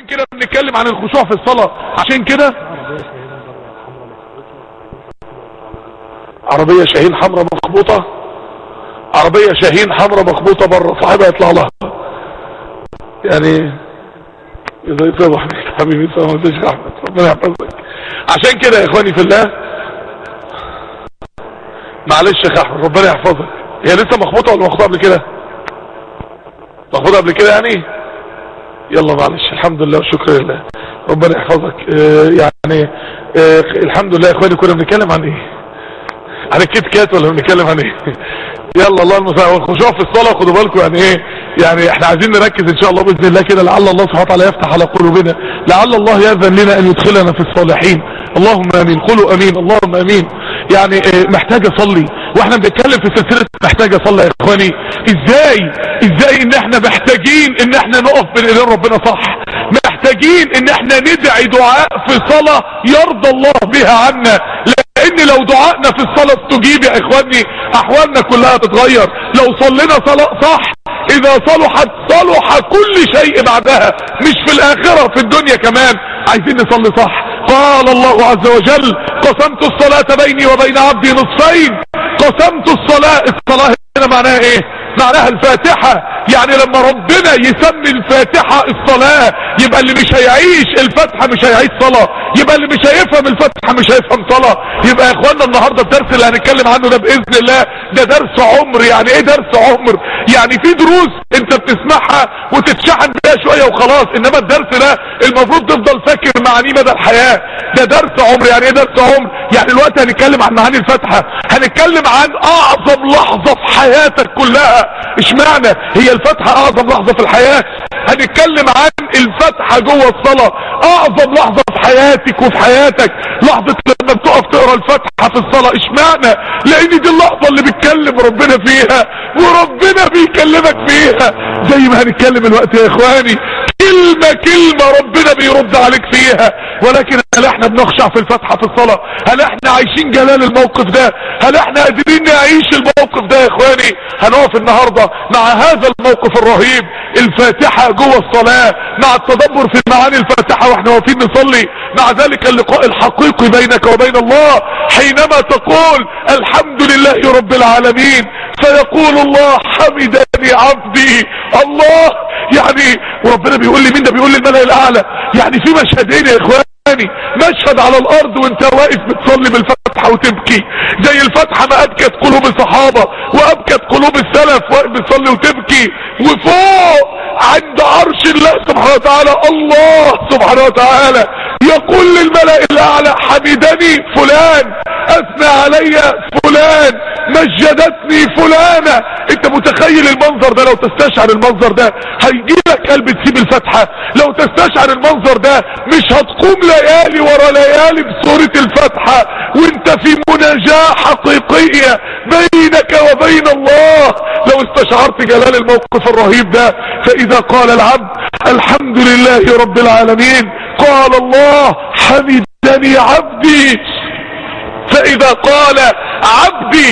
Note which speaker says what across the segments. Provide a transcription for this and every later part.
Speaker 1: كده بنتكلم عن الخشوع في الصلاة. عشان كده عربية شاهين حمراء مخبوطة، عربية شاهين حمراء مخبوطة بره، صاحبها يطلع لها يعني اذا يتضح حبيبي سلام يا شيخ احمد ربنا يحفظك. عشان كده يا اخواني في الله، معلش يا شيخ احمد ربنا يحفظك، هي لسه مخبوطة ولا مخبوطة قبل كده؟ مخبوطة قبل كده يعني. يلا معلش، الحمد لله والشكر لله ربنا يحفظك. يعني الحمد لله يا اخواني. كنا بنتكلم عن ايه؟ عن الكيت كات ولا بنتكلم عن ايه؟ يلا الله المستعان. الخشوع في الصلاه خدوا بالكم يعني ايه، يعني احنا عايزين نركز ان شاء الله باذن الله كده، لعل الله سبحانه وتعالى يفتح على قلوبنا، لعل الله يأذن لنا ان يدخلنا في الصالحين. اللهم امين، قولوا امين اللهم امين. يعني محتاج اصلي، واحنا بنتكلم في سلسله محتاج اصلي يا اخواني. ازاي ان احنا محتاجين ان احنا نقف بين ايدين ربنا صح، محتاجين ان احنا ندعي دعاء في صلاه يرضى الله بها عنا، لان لو دعائنا في الصلاة استجيب يا اخواني احوالنا كلها تتغير. لو صلينا صلاة صح، اذا صلحت صلح كل شيء بعدها، مش في الاخرة في الدنيا كمان. عايزين نصلي صح. قال الله عز وجل قسمت الصلاة بيني وبين عبدي نصفين. قسمت الصلاة هنا معناها ايه؟ معناها الفاتحة. يعني لما ربنا يسمي الفاتحة الصلاة، يبقى اللي مش هيعيش الفاتحة مش هيعيش صلاة، يبقى اللي مش هيفهم الفاتحة مش هيفهم صلاة. يبقى يا اخوانا النهاردة الدرس اللي هنتكلم عنه ده بإذن الله ده درس عمر. يعني ايه درس عمر؟ يعني في دروس انت بتسمعها وتتشحن بيها شوية وخلاص، انما الدرس ده المفروض تفضل فاكر معانيه مدى الحياة. ده درس عمر. يعني ايه درس عمر؟ يعني الوقت هنتكلم عن معاني الفاتحة، هنتكلم عن اعظم لحظة في حياتك كلها. اشمعنى هي الفاتحة اعظم لحظة في الحياة؟ هنتكلم عن الفاتحة جوه الصلاة. اعظم لحظة في حياتك وفي حياتك لحظة لما بتقف تقرا الفاتحة في الصلاة. اشمعنى؟ لان دي اللحظة اللي بيتكلم ربنا فيها وربنا بيكلمك فيها، زي ما هنتكلم الوقت يا اخواني. كلمة ربنا بيرد عليك فيها. ولكن هل احنا بنخشع في الفاتحة في الصلاة؟ هل احنا عايشين جلال الموقف ده؟ هل احنا قادرين نعيش الموقف ده يا اخواني؟ هنقف النهاردة مع هذا الموقف الرهيب، الفاتحة جوه الصلاة، مع التدبر في معاني الفاتحة واحنا واقفين نصلي، مع ذلك اللقاء الحقيقي بينك وبين الله حينما تقول الحمد لله رب العالمين، فيقول الله حمدني عبدي. الله يعني وربنا بيقول لي مين ده؟ بيقول لي الملأ الاعلى. يعني في مشهدين يا اخواني، مشهد على الارض وانت واقف بتصلي بالفتحة وتبكي زي الفتحة ما ابكت قلوب الصحابة وابكت قلوب السلف، واقف بتصلي وتبكي. وفوق عند عرش الله سبحانه وتعالى الله سبحانه وتعالى يقول للملأ الاعلى حمدني فلان، اثنى علي فلان، مجدتني فلانة. انت متخيل المنظر ده؟ لو تستشعر المنظر ده هيجيلك قلب تسيب الفتحة. لو تستشعر المنظر ده مش هتقوم ليالي ورا ليالي بسورة الفتحة وانت في مناجاة حقيقية بينك وبين الله. لو استشعرت جلال الموقف الرهيب ده، فاذا قال العبد الحمد لله رب العالمين قال الله حمدني عبدي. فاذا قال عبدي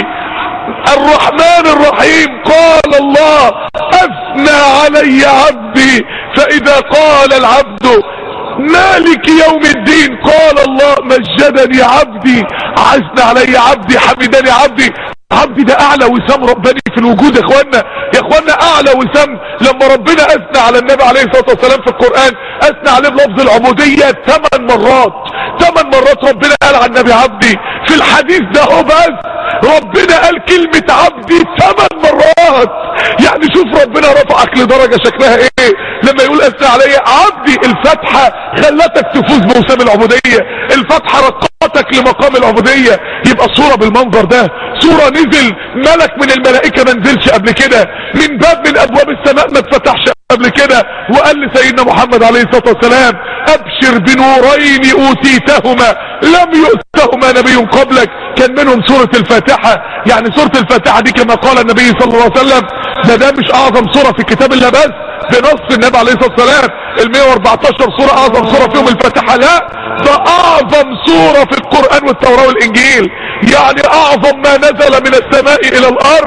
Speaker 1: الرحمن الرحيم قال الله اثنى علي عبدي. فاذا قال العبد مالك يوم الدين قال الله مجدني عبدي، عزنى علي عبدي، حمدني عبدي. عبدي ده اعلى وسام رباني في الوجود يا اخوانا. يا اخوانا اعلى وسام لما ربنا اثنى على النبي عليه الصلاة والسلام في القرآن، اثنى عليه بلفظ العبودية 8 مرات. 8 مرات ربنا قال عن النبي عبدي. في الحديث ده هو بس ربنا قال كلمة عبدي 8 مرات. يعني شوف ربنا رفعك لدرجة شكلها ايه لما يقول اثنى علي عبدي. الفتحة خلتك تفوز بوسام العبودية، الفتحة رقتك لمقام العبودية. يبقى صورة بالمنظر ده، صورة نزل ملك من الملائكة ما نزلش قبل كده، من باب من ابواب السماء ما اتفتحش قبل كده، وقال لسيدنا محمد عليه الصلاة والسلام ابشر بنورين اوتيتهما لم يؤتهما نبي قبلك. كان منهم سورة الفاتحة. يعني سورة الفاتحة دي كما قال النبي صلى الله عليه وسلم ده مش اعظم سورة في الكتاب الا بس بنص النبي عليه الصلاة والسلام. 114 سورة اعظم سورة فيهم الفاتحة؟ لا، ده اعظم سورة في القرآن والتوراة والانجيل. يعني اعظم ما نزل من السماء الى الارض.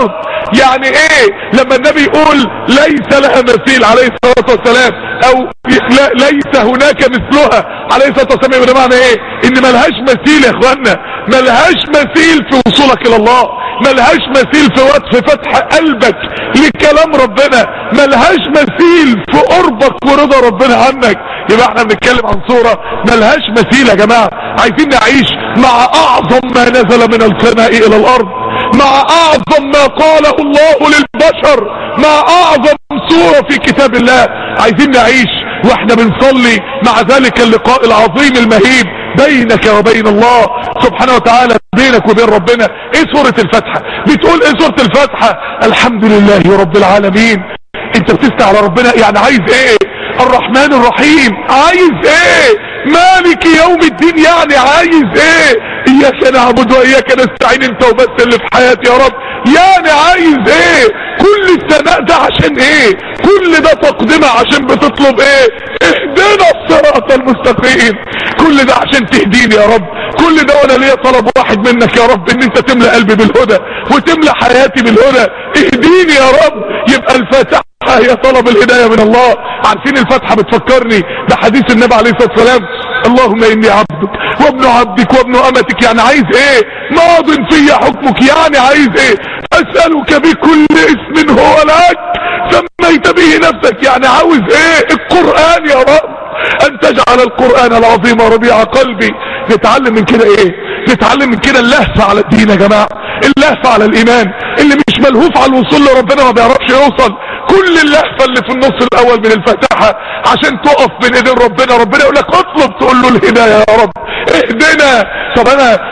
Speaker 1: يعني ايه لما النبي يقول ليس لها مثيل عليه الصلاة والسلام، او ليس هناك مثلها عليه الصلاة والسلام، ده معنى ايه؟ ان ملهاش مثيل يا اخوانا، ملهاش مثيل في وصولك الى الله، ملهاش مثيل في فتح قلبك لكلام ربنا، ملهاش مثيل في قربك ورضا ربنا عنك. يبقى احنا بنتكلم عن صورة ملهاش مثيل يا جماعة. عايزين نعيش مع اعظم ما نزل من السماء الى الارض، مع اعظم ما قاله الله للبشر، مع اعظم سورة في كتاب الله. عايزين نعيش واحنا بنصلي مع ذلك اللقاء العظيم المهيب بينك وبين الله سبحانه وتعالى، بينك وبين ربنا. ايه سورة الفاتحة؟ بتقول ايه سورة الفاتحة؟ الحمد لله رب العالمين. انت بتستع على ربنا، يعني عايز ايه؟ الرحمن الرحيم، عايز ايه؟ مالك يوم الدين، يعني عايز ايه؟ اياك نعبد واياك نستعين، انت وبس اللي في حياتي يا رب، يعني عايز ايه؟ كل الثناء ده عشان ايه؟ كل ده تقدمه عشان بتطلب ايه؟ اهدنا الصراط المستقيم. كل ده عشان تهديني يا رب، كل ده وانا ليا طلب واحد منك يا رب، ان انت تملأ قلبي بالهدى وتملأ حياتي بالهدى. اهديني يا رب. يبقى الفاتحة هي طلب الهداية من الله. عارفين الفاتحة بتفكرني بحديث النبي عليه الصلاة والسلام، اللهم اني عبدك وابن عبدك وابن امتك، يعني عايز ايه؟ ماض في حكمك، يعني عايز ايه؟ اسألك بكل اسم هو لك سميت به نفسك، يعني عاوز ايه؟ القرآن يا رب، ان تجعل القرآن العظيم ربيع قلبي. نتعلم من كده ايه؟ نتعلم من كده اللهفة على الدين يا جماعة، اللهفة على الايمان. اللي مش ملهوف على الوصول لربنا ما بيعرفش يوصل. كل اللهفة اللي في النص الاول من الفاتحة عشان تقف بين ايدين ربنا، ربنا يقول لك اطلب، تقول له الهداية يا رب، اهدنا. طب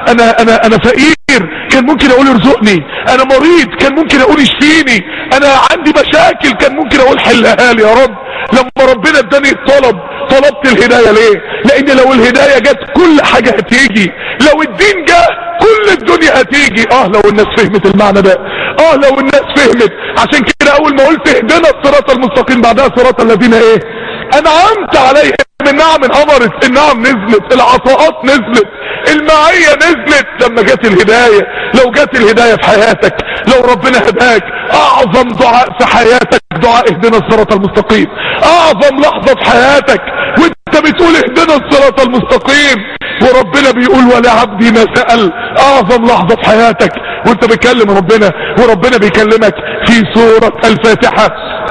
Speaker 1: انا فقير، كان ممكن اقول ارزقني. انا مريض، كان ممكن اقول اشفيني. انا عندي مشاكل، كان ممكن اقول حلها لي يا رب. لما ربنا اداني الطلب، طلبت الهداية ليه؟ لان لو الهداية جت كل حاجة هتيجي، لو الدين جه كل الدنيا هتيجي. لو الناس فهمت المعنى ده، لو الناس فهمت. عشان كده اول ما قلت اهدنا الصراط المستقيم، بعدها صراط الذين ايه؟ انعمت عليهم. النعم انهمرت، النعم نزلت، العطاءات نزلت، المعية نزلت لما جت الهداية. لو جت الهداية في حياتك، لو ربنا هداك، اعظم دعاء في حياتك دعاء اهدنا الصراط المستقيم. اعظم لحظة في حياتك وانت بتقول اهدنا الصراط المستقيم، وربنا بيقول ولا عبدي ما سأل. اعظم لحظة في حياتك وانت بتكلم ربنا وربنا بيكلمك في سورة الفاتحة.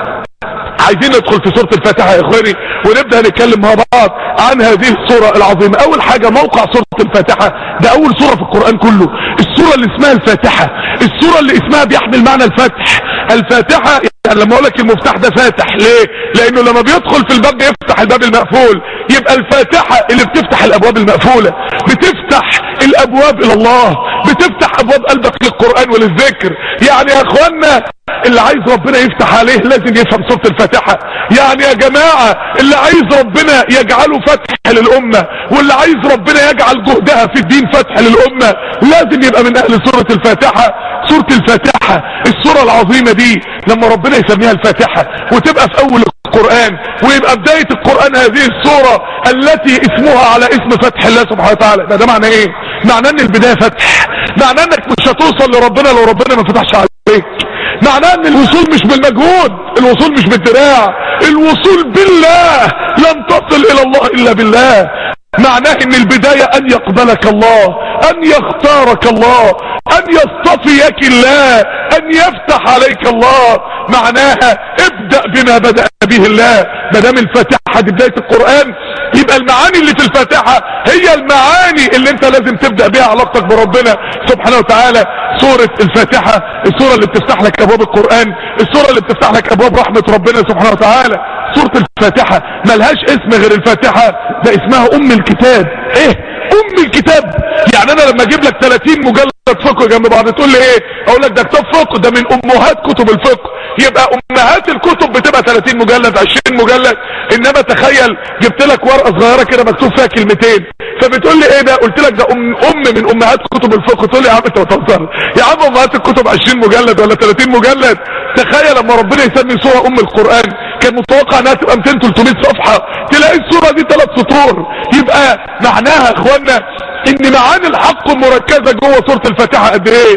Speaker 1: عايزين ندخل في سورة الفاتحة يا اخواني، ونبدأ نتكلم مع بعض عن هذه السورة العظيمة. اول حاجة موقع سورة الفاتحة، ده اول سورة في القرآن كله، السورة اللي اسمها الفاتحة، السورة اللي اسمها بيحمل معنى الفتح. الفاتحة يعني لما اقول لك المفتاح ده فاتح، ليه؟ لانه لما بيدخل في الباب بيفتح الباب المقفول. يبقى الفاتحة اللي بتفتح الابواب المقفولة، بتفتح الابواب الى الله، بتفتح ابواب قلبك للقرآن وللذكر. يعني يا اخوانا اللي عايز ربنا يفتح عليه لازم يفهم سورة الفاتحة. يعني يا جماعة اللي عايز ربنا يجعله فتح للأمة، واللي عايز ربنا يجعل جهدها في الدين فتح للأمة، لازم يبقى من أهل سورة الفاتحة. سورة الفاتحة السورة العظيمة دي لما ربنا يسميها الفاتحة وتبقى في أول القرآن، ويبقى بداية القرآن هذه السورة التي اسمها على اسم فتح الله سبحانه وتعالى، ده معنى ايه؟ معناه ان البداية فتح، معناه انك مش هتوصل لربنا لو ربنا ما فتحش عليك، معناه ان الوصول مش بالمجهود، الوصول مش بالدراع، الوصول بالله. لن تصل الى الله الا بالله. معناه ان البداية ان يقبلك الله، ان يختارك الله، ان يصطفيك الله، ان يفتح عليك الله. معناها ابدأ بما بدأ به الله. مدام الفاتحة دي بداية القرآن، يبقى المعاني اللي في الفاتحة هي المعاني اللي انت لازم تبدأ بها علاقتك بربنا سبحانه وتعالى. سورة الفاتحة السورة اللي بتفتح لك ابواب القرآن، السورة اللي بتفتح لك ابواب رحمة ربنا سبحانه وتعالى. سورة الفاتحة ملهاش اسم غير الفاتحة، ده اسمها ام الكتاب. ايه ام الكتاب؟ يعني انا لما اجيب لك 30 مجلد فقه جنب بعض تقول لي ايه؟ اقول لك ده كتاب فقه، ده من امهات كتب الفقه. يبقى امهات الكتب بتبقى 30 مجلد 20 مجلد. انما تخيل جبت لك ورقة صغيرة كده مكتوب فيها كلمتين، فبتقول لي ايه ده؟ قلت لك ده ام من امهات كتب الفقه. تقول لي يا عم انت بتهزر يا عم، امهات الكتب 20 مجلد ولا 30 مجلد؟ تخيل لما ربنا يسمي سورة ام القرآن كان متوقع انها تبقى 200 300 صفحة، تلاقي السورة دي 3 سطور. يبقى معناها يا اخوانا ان معاني الحق مركزة جوه سورة الفاتحة قد ايه؟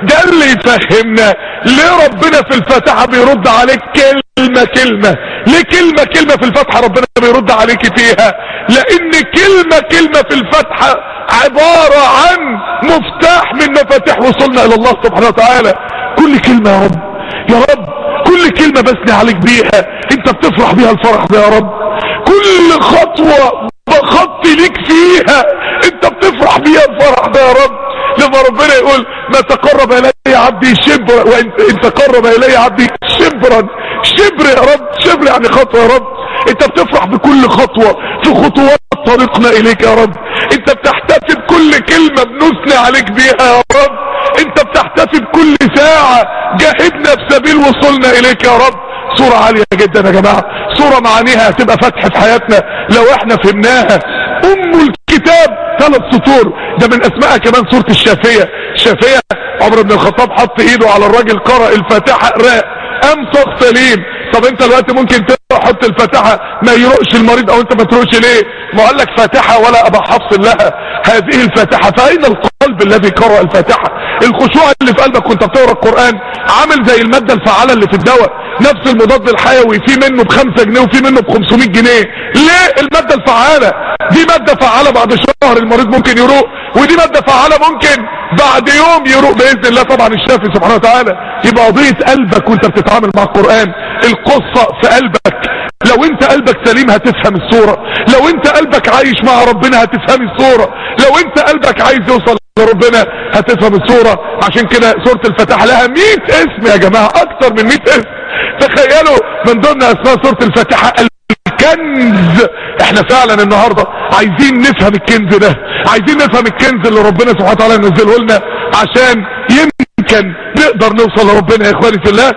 Speaker 1: ده اللي يفهمنا ليه ربنا في الفاتحة بيرد عليك كلمة كلمة. ليه كلمة كلمة في الفاتحة ربنا بيرد عليك فيها؟ لان كلمة كلمة في الفاتحة عبارة عن مفتاح من مفاتيح وصلنا الى الله سبحانه وتعالى. كل كلمة يا رب، يا رب كل كلمة بثني عليك بيها انت بتفرح بيها الفرح ده يا رب. كل خطوة بخط ليك فيها انت بتفرح بيها الفرح ده يا رب. لما ربنا يقول ما تقرب الي عبدي شبرا وان تقرب الي عبدي شبرا، شبر يا رب، شبر يعني خطوة يا رب. انت بتفرح بكل خطوة في خطوات طريقنا اليك يا رب. انت بتحتفي بكل كلمة بنثني عليك بيها يا رب. انت بتحتفي بكل ساعة جاهدنا في سبيل وصولنا اليك يا رب. صورة عالية جدا يا جماعة، صورة معانيها هتبقى فتح في حياتنا لو احنا فهمناها. الكتاب 3 سطور، ده من اسمائها كمان سورة الشافية. الشافية عمر بن الخطاب حط ايده على الراجل قرأ الفاتحة قراء قام صاغ سليم. طب انت دلوقتي ممكن تحط الفاتحة ما يروقش المريض او انت ما تروقش ليه؟ ما قال لك فاتحة ولا ابا حفص لها هذه الفاتحة. فاين القلب الذي قرأ الفاتحة؟ الخشوع اللي في قلبك وانت بتقرأ القرآن عامل زي المادة الفعالة اللي في الدواء. نفس المضاد الحيوي في منه ب5 جنيه وفي منه ب500 جنيه. ليه؟ المادة الفعالة دي مادة فعالة بعد شهر المريض ممكن يروق، ودي مادة فعالة ممكن بعد يوم يروق بإذن الله طبعا الشافي سبحانه وتعالى. يبقى قضية قلبك وانت بتتعامل مع القرآن، القصة في قلبك. لو انت قلبك سليم هتفهم الصورة، لو انت قلبك عايش مع ربنا هتفهم الصورة، لو انت قلبك عايز يوصل لربنا هتفهم الصورة. عشان كده سورة الفاتحة لها 100 اسم يا جماعة، اكتر من 100 اسم. تخيلوا من ضمن اسماء سورة الفاتحة الكنز. احنا فعلا النهاردة عايزين نفهم الكنز ده، عايزين نفهم الكنز اللي ربنا سبحانه وتعالى نزله لنا عشان يمكن نقدر نوصل لربنا يا اخواني في الله.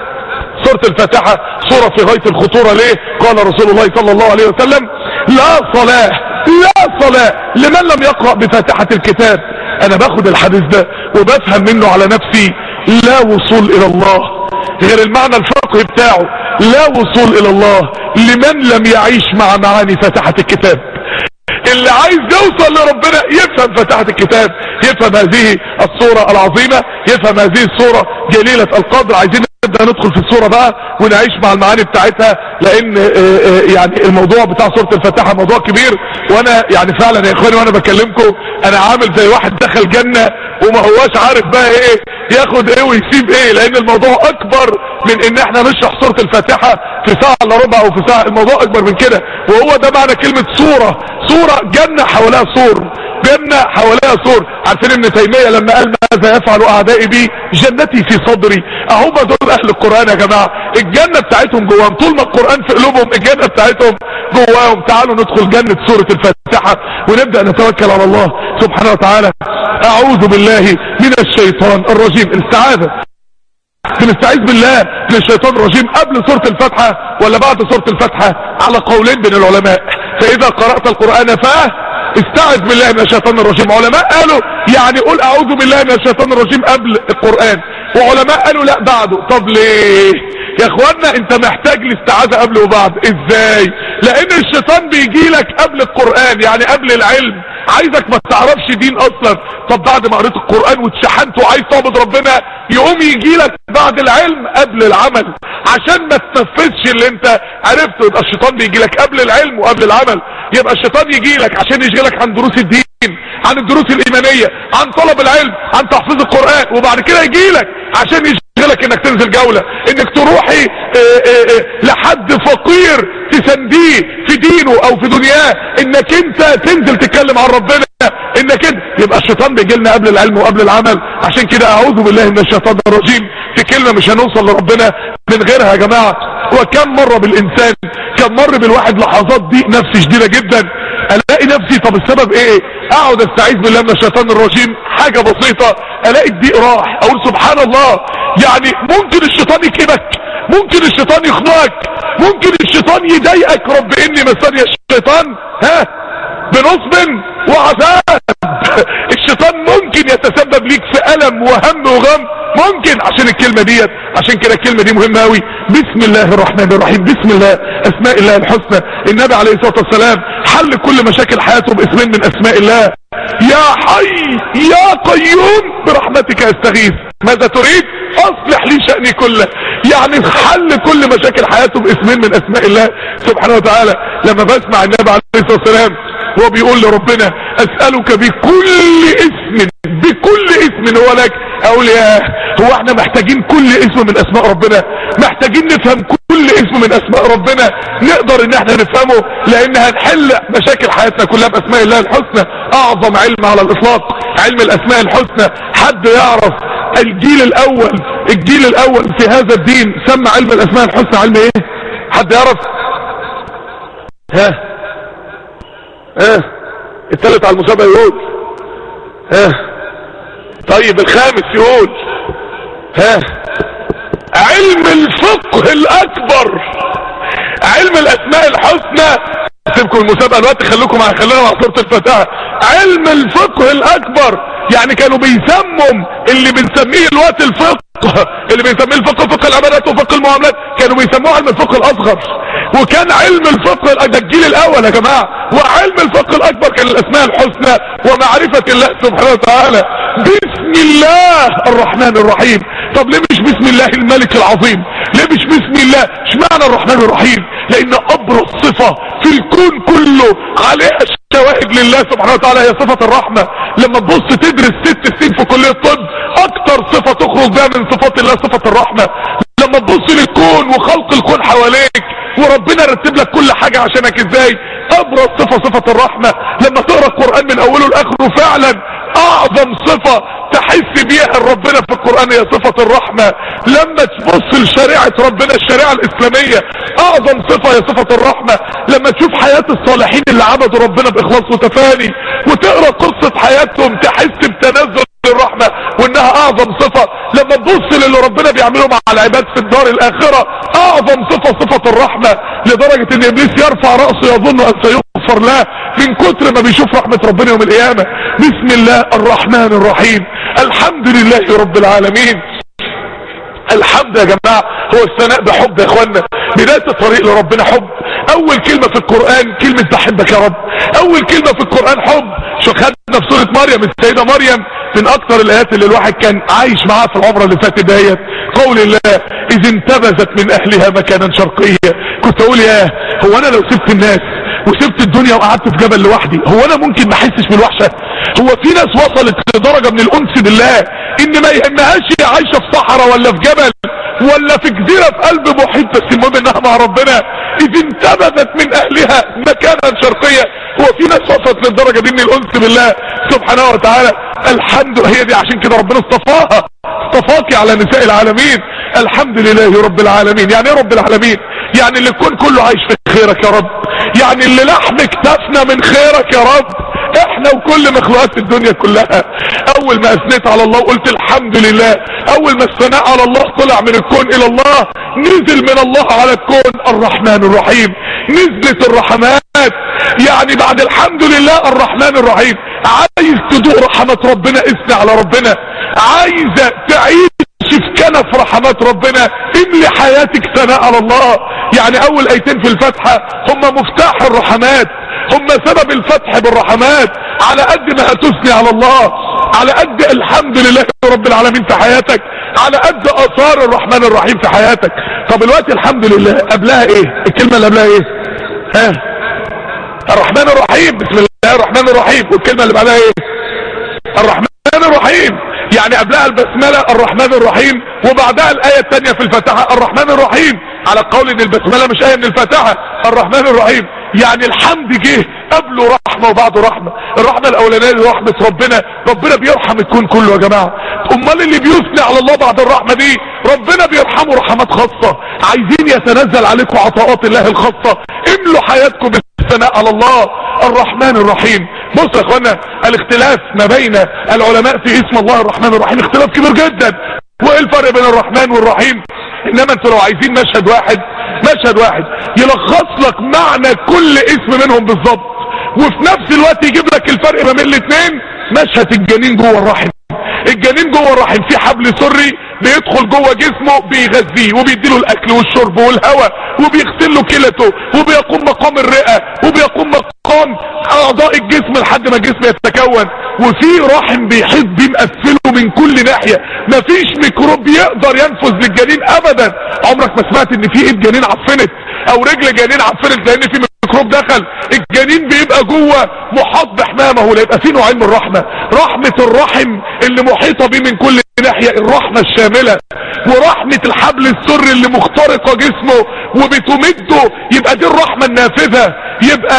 Speaker 1: سورة الفاتحة سورة في غاية الخطورة. ليه؟ قال رسول الله صلى الله عليه وسلم لا صلاة، لا صلاة لمن لم يقرأ بفاتحة الكتاب. انا باخد الحديث ده وبفهم منه على نفسي لا وصول الى الله غير المعنى الفقهي بتاعه. لا وصول الى الله لمن لم يعيش مع معاني فاتحة الكتاب. اللي عايز يوصل لربنا يفهم فاتحة الكتاب، يفهم هذه الصورة العظيمة، يفهم هذه الصورة جليلة القدر. عايزين نبدأ ندخل في الصورة بقى ونعيش مع المعاني بتاعتها، لان يعني الموضوع بتاع سورة الفاتحة موضوع كبير. وانا يعني فعلا يا اخواني وانا بكلمكم انا عامل زي واحد دخل جنة وما هواش عارف بقى ايه ياخد ايه ويسيب ايه، لان الموضوع اكبر من ان احنا نشرح سورة الفاتحة في ساعة الا ربع او في ساعة. الموضوع اكبر من كده، وهو ده معنى كلمة صورة. صورة جنة حواليها سور، جنة حواليها سور. عارفين ابن تيمية لما قال ماذا يفعل اعدائي بي جنتي في صدري؟ اهو دول اهل القرآن يا جماعة، الجنة بتاعتهم جواهم. طول ما القرآن في قلوبهم الجنة بتاعتهم جواهم. تعالوا ندخل جنة سورة الفاتحة ونبدأ نتوكل على الله سبحانه وتعالى. اعوذ بالله من الشيطان الرجيم. الاستعاذة بنستعيذ بالله من الشيطان الرجيم قبل سورة الفاتحة ولا بعد سورة الفاتحة؟ على قولين بين العلماء. فاذا قرأت القرآن استعذ بالله من الشيطان الرجيم. علماء قالوا يعني قول اعوذ بالله من الشيطان الرجيم قبل القرآن، وعلماء قالوا لا بعده. طب ليه يا اخوانا انت محتاج الاستعاذة قبل وبعد؟ ازاي؟ لان الشيطان بيجي لك قبل القرآن يعني قبل العلم، عايزك ما تعرفش دين اصلا. طب بعد ما قريت القرآن واتشحنت وعايز تعبد ربنا يقوم يجي لك بعد العلم قبل العمل عشان ما تنفذش اللي انت عرفته. يبقى الشيطان بيجي لك قبل العلم وقبل العمل. يبقى الشيطان يجي لك عشان يشغلك عن دروس الدين، عن الدروس الايمانية، عن طلب العلم، عن تحفيظ القرآن. وبعد كده يجي لك عشان يشغلك انك تنزل جولة، انك تروحي لحد فقير تسنديه في دينه او في دنياه، انك انت تنزل تتكلم عن ربنا، انك انت. يبقى الشيطان بيجي لنا قبل العلم وقبل العمل. عشان كده اعوذ بالله من الشيطان الرجيم في كلمة مش هنوصل لربنا من غيرها يا جماعة. وكم مرة بالانسان كم مر بالواحد لحظات ضيق نفسي شديدة جدا، الاقي نفسي طب السبب ايه؟ اقعد استعيذ بالله من الشيطان الرجيم حاجة بسيطة الاقي الضيق راح، اقول سبحان الله. يعني ممكن الشيطان يكبك، ممكن الشيطان يخنقك، ممكن الشيطان يضايقك. رب اني مسني الشيطان بنصب وعذاب. الشيطان ممكن يتسبب ليك في ألم وهم وغم؟ ممكن، عشان الكلمة ديت. عشان كده الكلمة دي مهمة قوي. بسم الله الرحمن الرحيم، بسم الله اسماء الله الحسنى. النبي عليه الصلاة والسلام حل كل مشاكل حياته باسمين من اسماء الله: يا حي يا قيوم برحمتك استغيث. ماذا تريد؟ اصلح لي شأني كله. يعني حل كل مشاكل حياته باسمين من اسماء الله سبحانه وتعالى. لما بسمع النبي عليه الصلاة والسلام هو بيقول لربنا: اسألك بكل اسم هو لك، اقول يا هو احنا محتاجين كل اسم من اسماء ربنا؟ محتاجين نفهم كل اسم من اسماء ربنا نقدر ان احنا نفهمه، لان هنحل مشاكل حياتنا كلها باسماء الله الحسنى. اعظم علم على الاطلاق علم الاسماء الحسنى. حد يعرف الجيل الاول في هذا الدين سمى علم الاسماء الحسنى علم ايه؟ حد يعرف؟ الثالث على المسابقة يقول طيب الخامس يقول علم الفقه الاكبر، علم الاسماء الحسنى. سيبكم المسابقة الوقت، خلينا مع سورة الفاتحة. علم الفقه الاكبر، يعني كانوا بيسموا اللي بنسميه الوقت الفقه، اللي بنسميه الفقه فقه العبادات وفقه المعاملات، كانوا بيسموه علم الفقه الاصغر. وكان علم الفقه ده الجيل الاول يا جماعة. وعلم الفقه الاكبر كان الاسماء الحسنى ومعرفة الله سبحانه وتعالى. بسم الله الرحمن الرحيم. طب ليه مش بسم الله الملك العظيم؟ ليه مش بسم الله؟ اشمعنى الرحمن الرحيم؟ لان ابرز صفة في الكون كله عليها شواهد لله سبحانه وتعالى هي صفة الرحمة. لما تبص تدرس 6 سنين في كلية الطب، اكتر صفة تخرج بها من صفات الله صفة الرحمة. لما تبص للكون وخلق الكون حواليك وربنا رتب لك كل حاجة عشانك ازاي، ابرز صفة الرحمة. لما تقرأ القرآن من اوله لاخره فعلا اعظم صفة تحس بيها ربنا في القرآن هي صفة الرحمة. لما تبص لشريعة ربنا الشريعة الاسلامية اعظم صفة هي صفة الرحمة. لما تشوف حياة الصالحين اللي عبدوا ربنا باخلاص وتفاني وتقرأ قصة حياتهم تحس بتنزل الرحمة وانها اعظم صفة. لما تبص للي ربنا بيعمله مع العباد في الدار الاخرة اعظم صفة الرحمة، لدرجة ان ابليس يرفع رأسه يظن ان سيغفر له من كتر ما بيشوف رحمة ربنا يوم القيامة. بسم الله الرحمن الرحيم. الحمد لله رب العالمين. الحمد يا جماعة هو الثناء بحب يا اخوانا. بداية الطريق لربنا حب. اول كلمة في القرآن كلمة بحبك يا رب. اول كلمة في القرآن حب. شو خدنا في سورة مريم السيدة مريم من اكتر الايات اللي الواحد كان عايش معاها في العمرة اللي فاتت ديت. قول الله: اذ انتبذت من اهلها مكانا شرقيا. كنت اقول يا هو انا لو سبت الناس وسبت الدنيا وقعدت في جبل لوحدي هو انا ممكن ما احسش بالوحشة؟ هو في ناس وصلت لدرجة من الانس بالله ان ما يهمهاش هي عايشة في صحراء ولا في جبل ولا في جزيرة في قلب محيط، بس المهم انها مع ربنا. اذ انتبذت من اهلها مكانا شرقيا. هو في ناس وصلت للدرجة دي من الانس بالله سبحانه وتعالى. الحمد، هي دي عشان كده ربنا اصطفاكي على نساء العالمين. الحمد لله رب العالمين. يعني ايه رب العالمين؟ يعني اللي الكون كله عايش في خيرك يا رب، يعني اللي لحم كتفنا من خيرك يا رب، احنا وكل مخلوقات الدنيا كلها. اول ما اثنيت على الله وقلت الحمد لله، اول ما الثناء على الله طلع من الكون الى الله، نزل من الله على الكون الرحمن الرحيم. نزلت الرحمات. يعني بعد الحمد لله الرحمن الرحيم. عايز تدوق رحمات ربنا اثني على ربنا. عايز تعيش في كنف رحمات ربنا املي حياتك ثناء على الله. يعني اول ايتين في الفتحة هم مفتاح الرحمات، هم سبب الفتح بالرحمات. على قد ما هتثني على الله، على قد الحمد لله رب العالمين في حياتك، على قد اثار الرحمن الرحيم في حياتك. طب الوقت الحمد لله قبلها ايه؟ الكلمة اللي قبلها ايه؟ الرحمن الرحيم. بسم الله الرحمن الرحيم. والكلمة اللي بعدها ايه؟ الرحمن الرحيم. يعني قبلها البسملة الرحمن الرحيم، وبعدها الآية الثانية في الفاتحة الرحمن الرحيم. على قول ان البسملة مش آية من الفاتحة. الرحمن الرحيم يعني الحمد جه قبله رحمة وبعده رحمة. الرحمة الاولانية رحمة ربنا. ربنا بيرحم الكون كله يا جماعة. امال اللي بيثني على الله بعد الرحمة دي ربنا بيرحمه رحمات خاصة. عايزين يتنزل عليكم عطاءات الله الخاصة، املوا حياتكم بالثناء على الله الرحمن الرحيم. بص يا اخوانا، الاختلاف ما بين العلماء في اسم الله الرحمن الرحيم اختلاف كبير جدا. وايه الفرق بين الرحمن والرحيم؟ انما انتوا لو عايزين مشهد واحد يلخص لك معنى كل اسم منهم بالظبط، وفي نفس الوقت يجيب لك الفرق ما بين الاثنين، مشهد الجنين جوه الرحم. الجنين جوه الرحم في حبل سري بيدخل جوه جسمه بيغذيه وبيديله الاكل والشرب والهواء وبيغسل له كلته وبيقوم مقام الرئة وبيقوم مقام اعضاء الجسم لحد ما الجسم يتكون. وفي رحم بيحيط بيه مقفله من كل ناحية، مفيش ميكروب يقدر ينفذ للجنين ابدا. عمرك ما سمعت ان في ايد جنين عفنت او رجل جنين عفنت لان في ميكروب دخل؟ الجنين بيبقى جوه محاط بحمامه. لا، يبقى في نوعين من الرحمة، رحمة الرحم اللي محيطة بيه من كل ناحية الرحمة الشاملة، ورحمة الحبل السري اللي مخترقة جسمه وبتمده، يبقى دي الرحمة النافذة. يبقى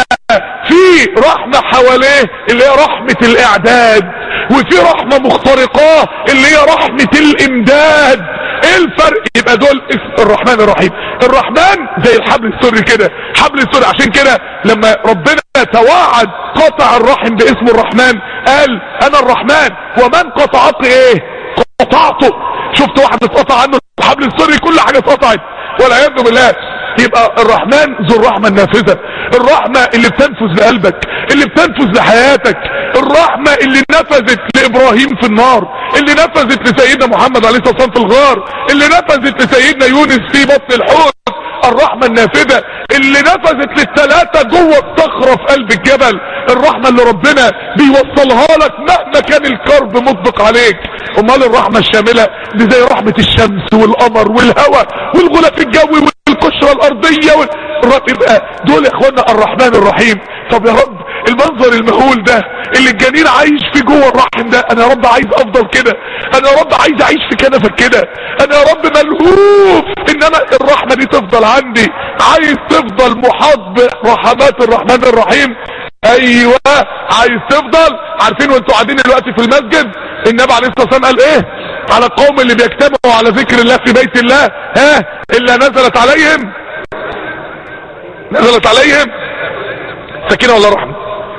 Speaker 1: في رحمة حواليه اللي هي رحمة الاعداد، وفي رحمة مخترقاه اللي هي رحمة الامداد. ايه الفرق؟ يبقى دول الرحمن الرحيم. الرحمن زي الحبل السري كده، حبل السري. عشان كده لما ربنا توعد قطع الرحم باسم الرحمن قال انا الرحمن ومن قطعت ايه قطعته. شفت واحد اتقطع عنه الحبل السري كل حاجة اتقطعت والعياذ بالله. يبقى الرحمن ذو الرحمة النافذة، الرحمة اللي بتنفذ لقلبك، اللي بتنفذ لحياتك، الرحمة اللي نفذت لابراهيم في النار، اللي نفذت لسيدنا محمد عليه الصلاة والسلام في الغار، اللي نفذت لسيدنا يونس في بطن الحوت. الرحمة النافذة اللي نفذت للثلاثة جوه الصخرة في قلب الجبل. الرحمة اللي ربنا بيوصلها لك مهما كان الكرب مطبق عليك. امال الرحمة الشاملة دي زي رحمة الشمس والقمر والهواء والغلاف الجوي والقشرة الارضية يبقى دول يا اخوانا الرحمن الرحيم. طب يا رب المنظر المهول ده اللي الجنين عايش فيه جوه الرحم ده، انا يا رب عايز افضل كده، انا يا رب عايز اعيش في كنفك كده، انا يا رب ملهوف ان انا الرحمة دي تفضل عندي، عايز تفضل محاط برحمات الرحمن الرحيم. ايوه عايز تفضل. عارفين وانتوا قاعدين دلوقتي في المسجد النبي عليه الصلاة والسلام قال ايه على القوم اللي بيجتمعوا على ذكر الله في بيت الله؟ الا نزلت عليهم سكينة ولا رحمة؟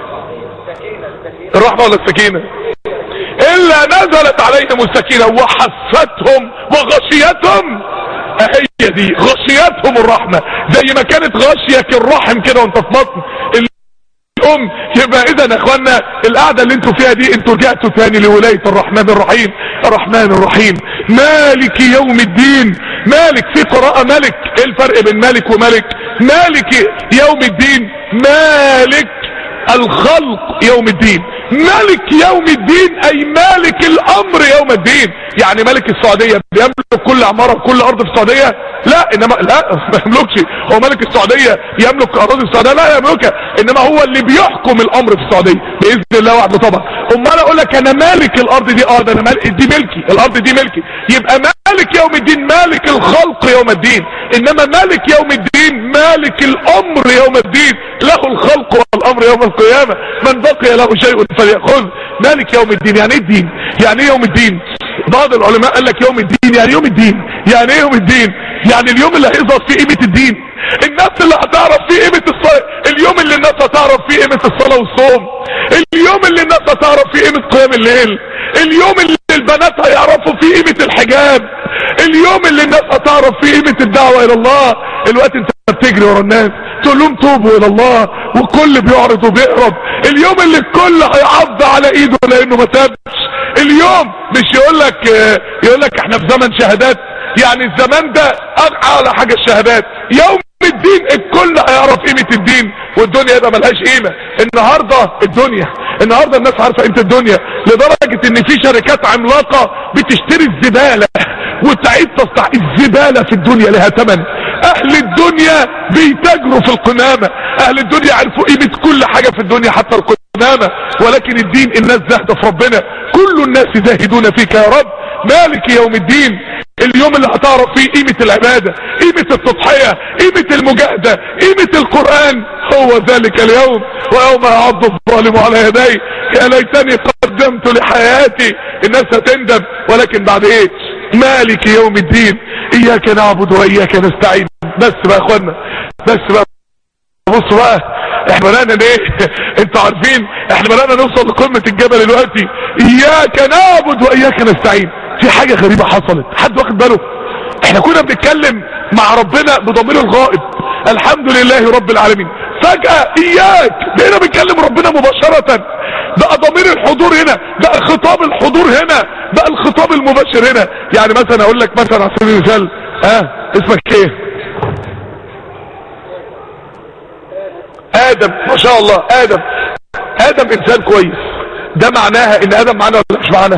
Speaker 1: الرحمة ولا السكينة؟ الا نزلت عليهم السكينة وحفتهم وغشيتهم. هي دي غشيتهم الرحمة، زي ما كانت غشيك الرحم كده وانت في بطن الام. يبقى اذا يا اخوانا القعدة اللي انتوا فيها دي انتوا رجعتوا تاني لولاية الرحمن الرحيم. الرحمن الرحيم مالك يوم الدين. مالك في قراءة ملك. ايه الفرق بين مالك وملك؟ مالك يوم الدين مالك الخلق يوم الدين، ملك يوم الدين اي مالك الامر يوم الدين. يعني ملك السعودية بيملك كل عمارة كل ارض في السعودية؟ لا، انما لا ما يملكش. هو ملك السعودية يملك اراضي السعودية؟ لا يملكها، انما هو اللي بيحكم الامر في السعودية باذن الله وحده طبعا. امال اقول لك انا مالك الارض دي؟ ده انا دي ملكي، الارض دي ملكي. يبقى مالك يوم الدين مالك الخلق يوم الدين، انما مالك يوم الدين مالك الامر يوم الدين. له الخلق والامر يوم القيامة، من بقي له شيء فليأخذ. مالك يوم الدين يعني ايه الدين؟ يعني ايه يوم الدين؟ بعض العلماء قال لك يوم الدين يعني يوم الدين. يعني ايه يوم الدين؟ يعني اليوم اللي هيظهر فيه قيمة الدين، الناس اللي هتعرف فيه قيمة الصلاة، اليوم اللي الناس هتعرف فيه قيمة الصلاة والصوم، اليوم اللي الناس هتعرف فيه قيمة قيام الليل، اليوم اللي البنات هيعرفوا فيه قيمة الحجاب، اليوم اللي الناس هتعرف فيه قيمة الدعوة الى الله. الوقت انت بتجري ورا الناس تقول لهم توبوا الى الله وكل بيعرض وبيقرب. اليوم اللي الكل هيعض على ايده لانه ما تابش. اليوم مش يقول لك احنا في زمن شهادات، يعني الزمان ده اعلى حاجة الشهادات. يوم الدين الكل هيعرف قيمة الدين والدنيا ده ملهاش قيمة. النهاردة الناس عارفة قيمة الدنيا لدرجة ان في شركات عملاقة بتشتري الزبالة وتعيد تصنيع الزبالة في الدنيا لها ثمن. اهل الدنيا بيتاجروا في القمامة، اهل الدنيا عرفوا قيمة كل حاجة في الدنيا حتى القمامة. ولكن الدين الناس زاهدة في ربنا، كل الناس زاهدون فيك يا رب. مالك يوم الدين اليوم اللي هتعرف فيه قيمة العبادة، قيمة التضحية، قيمة المجاهدة، قيمة القرآن. هو ذلك اليوم ويوم يعض الظالم على يديه يا ليتني قدمت لحياتي. الناس هتندم، ولكن بعد ايه؟ مالك يوم الدين اياك نعبد واياك نستعين. بس بقى يا اخوانا، بس بقى بصوا بقى احنا بدأنا ايه؟ انتوا عارفين احنا بدأنا نوصل لقمة الجبل دلوقتي. اياك نعبد واياك نستعين. في حاجة غريبة حصلت، حد واخد باله؟ احنا كنا بنتكلم مع ربنا بضمير الغائب الحمد لله رب العالمين، فجأة اياك بقينا بنتكلم ربنا مباشرة. بقى ضمير الحضور هنا، بقى خطاب الحضور هنا، بقى الخطاب المباشر هنا. يعني مثلا اقول لك مثلا على سبيل المثال، اسمك ايه؟ ادم، ما شاء الله. ادم انسان كويس، ده معناها ان ادم معانا ولا مش معانا؟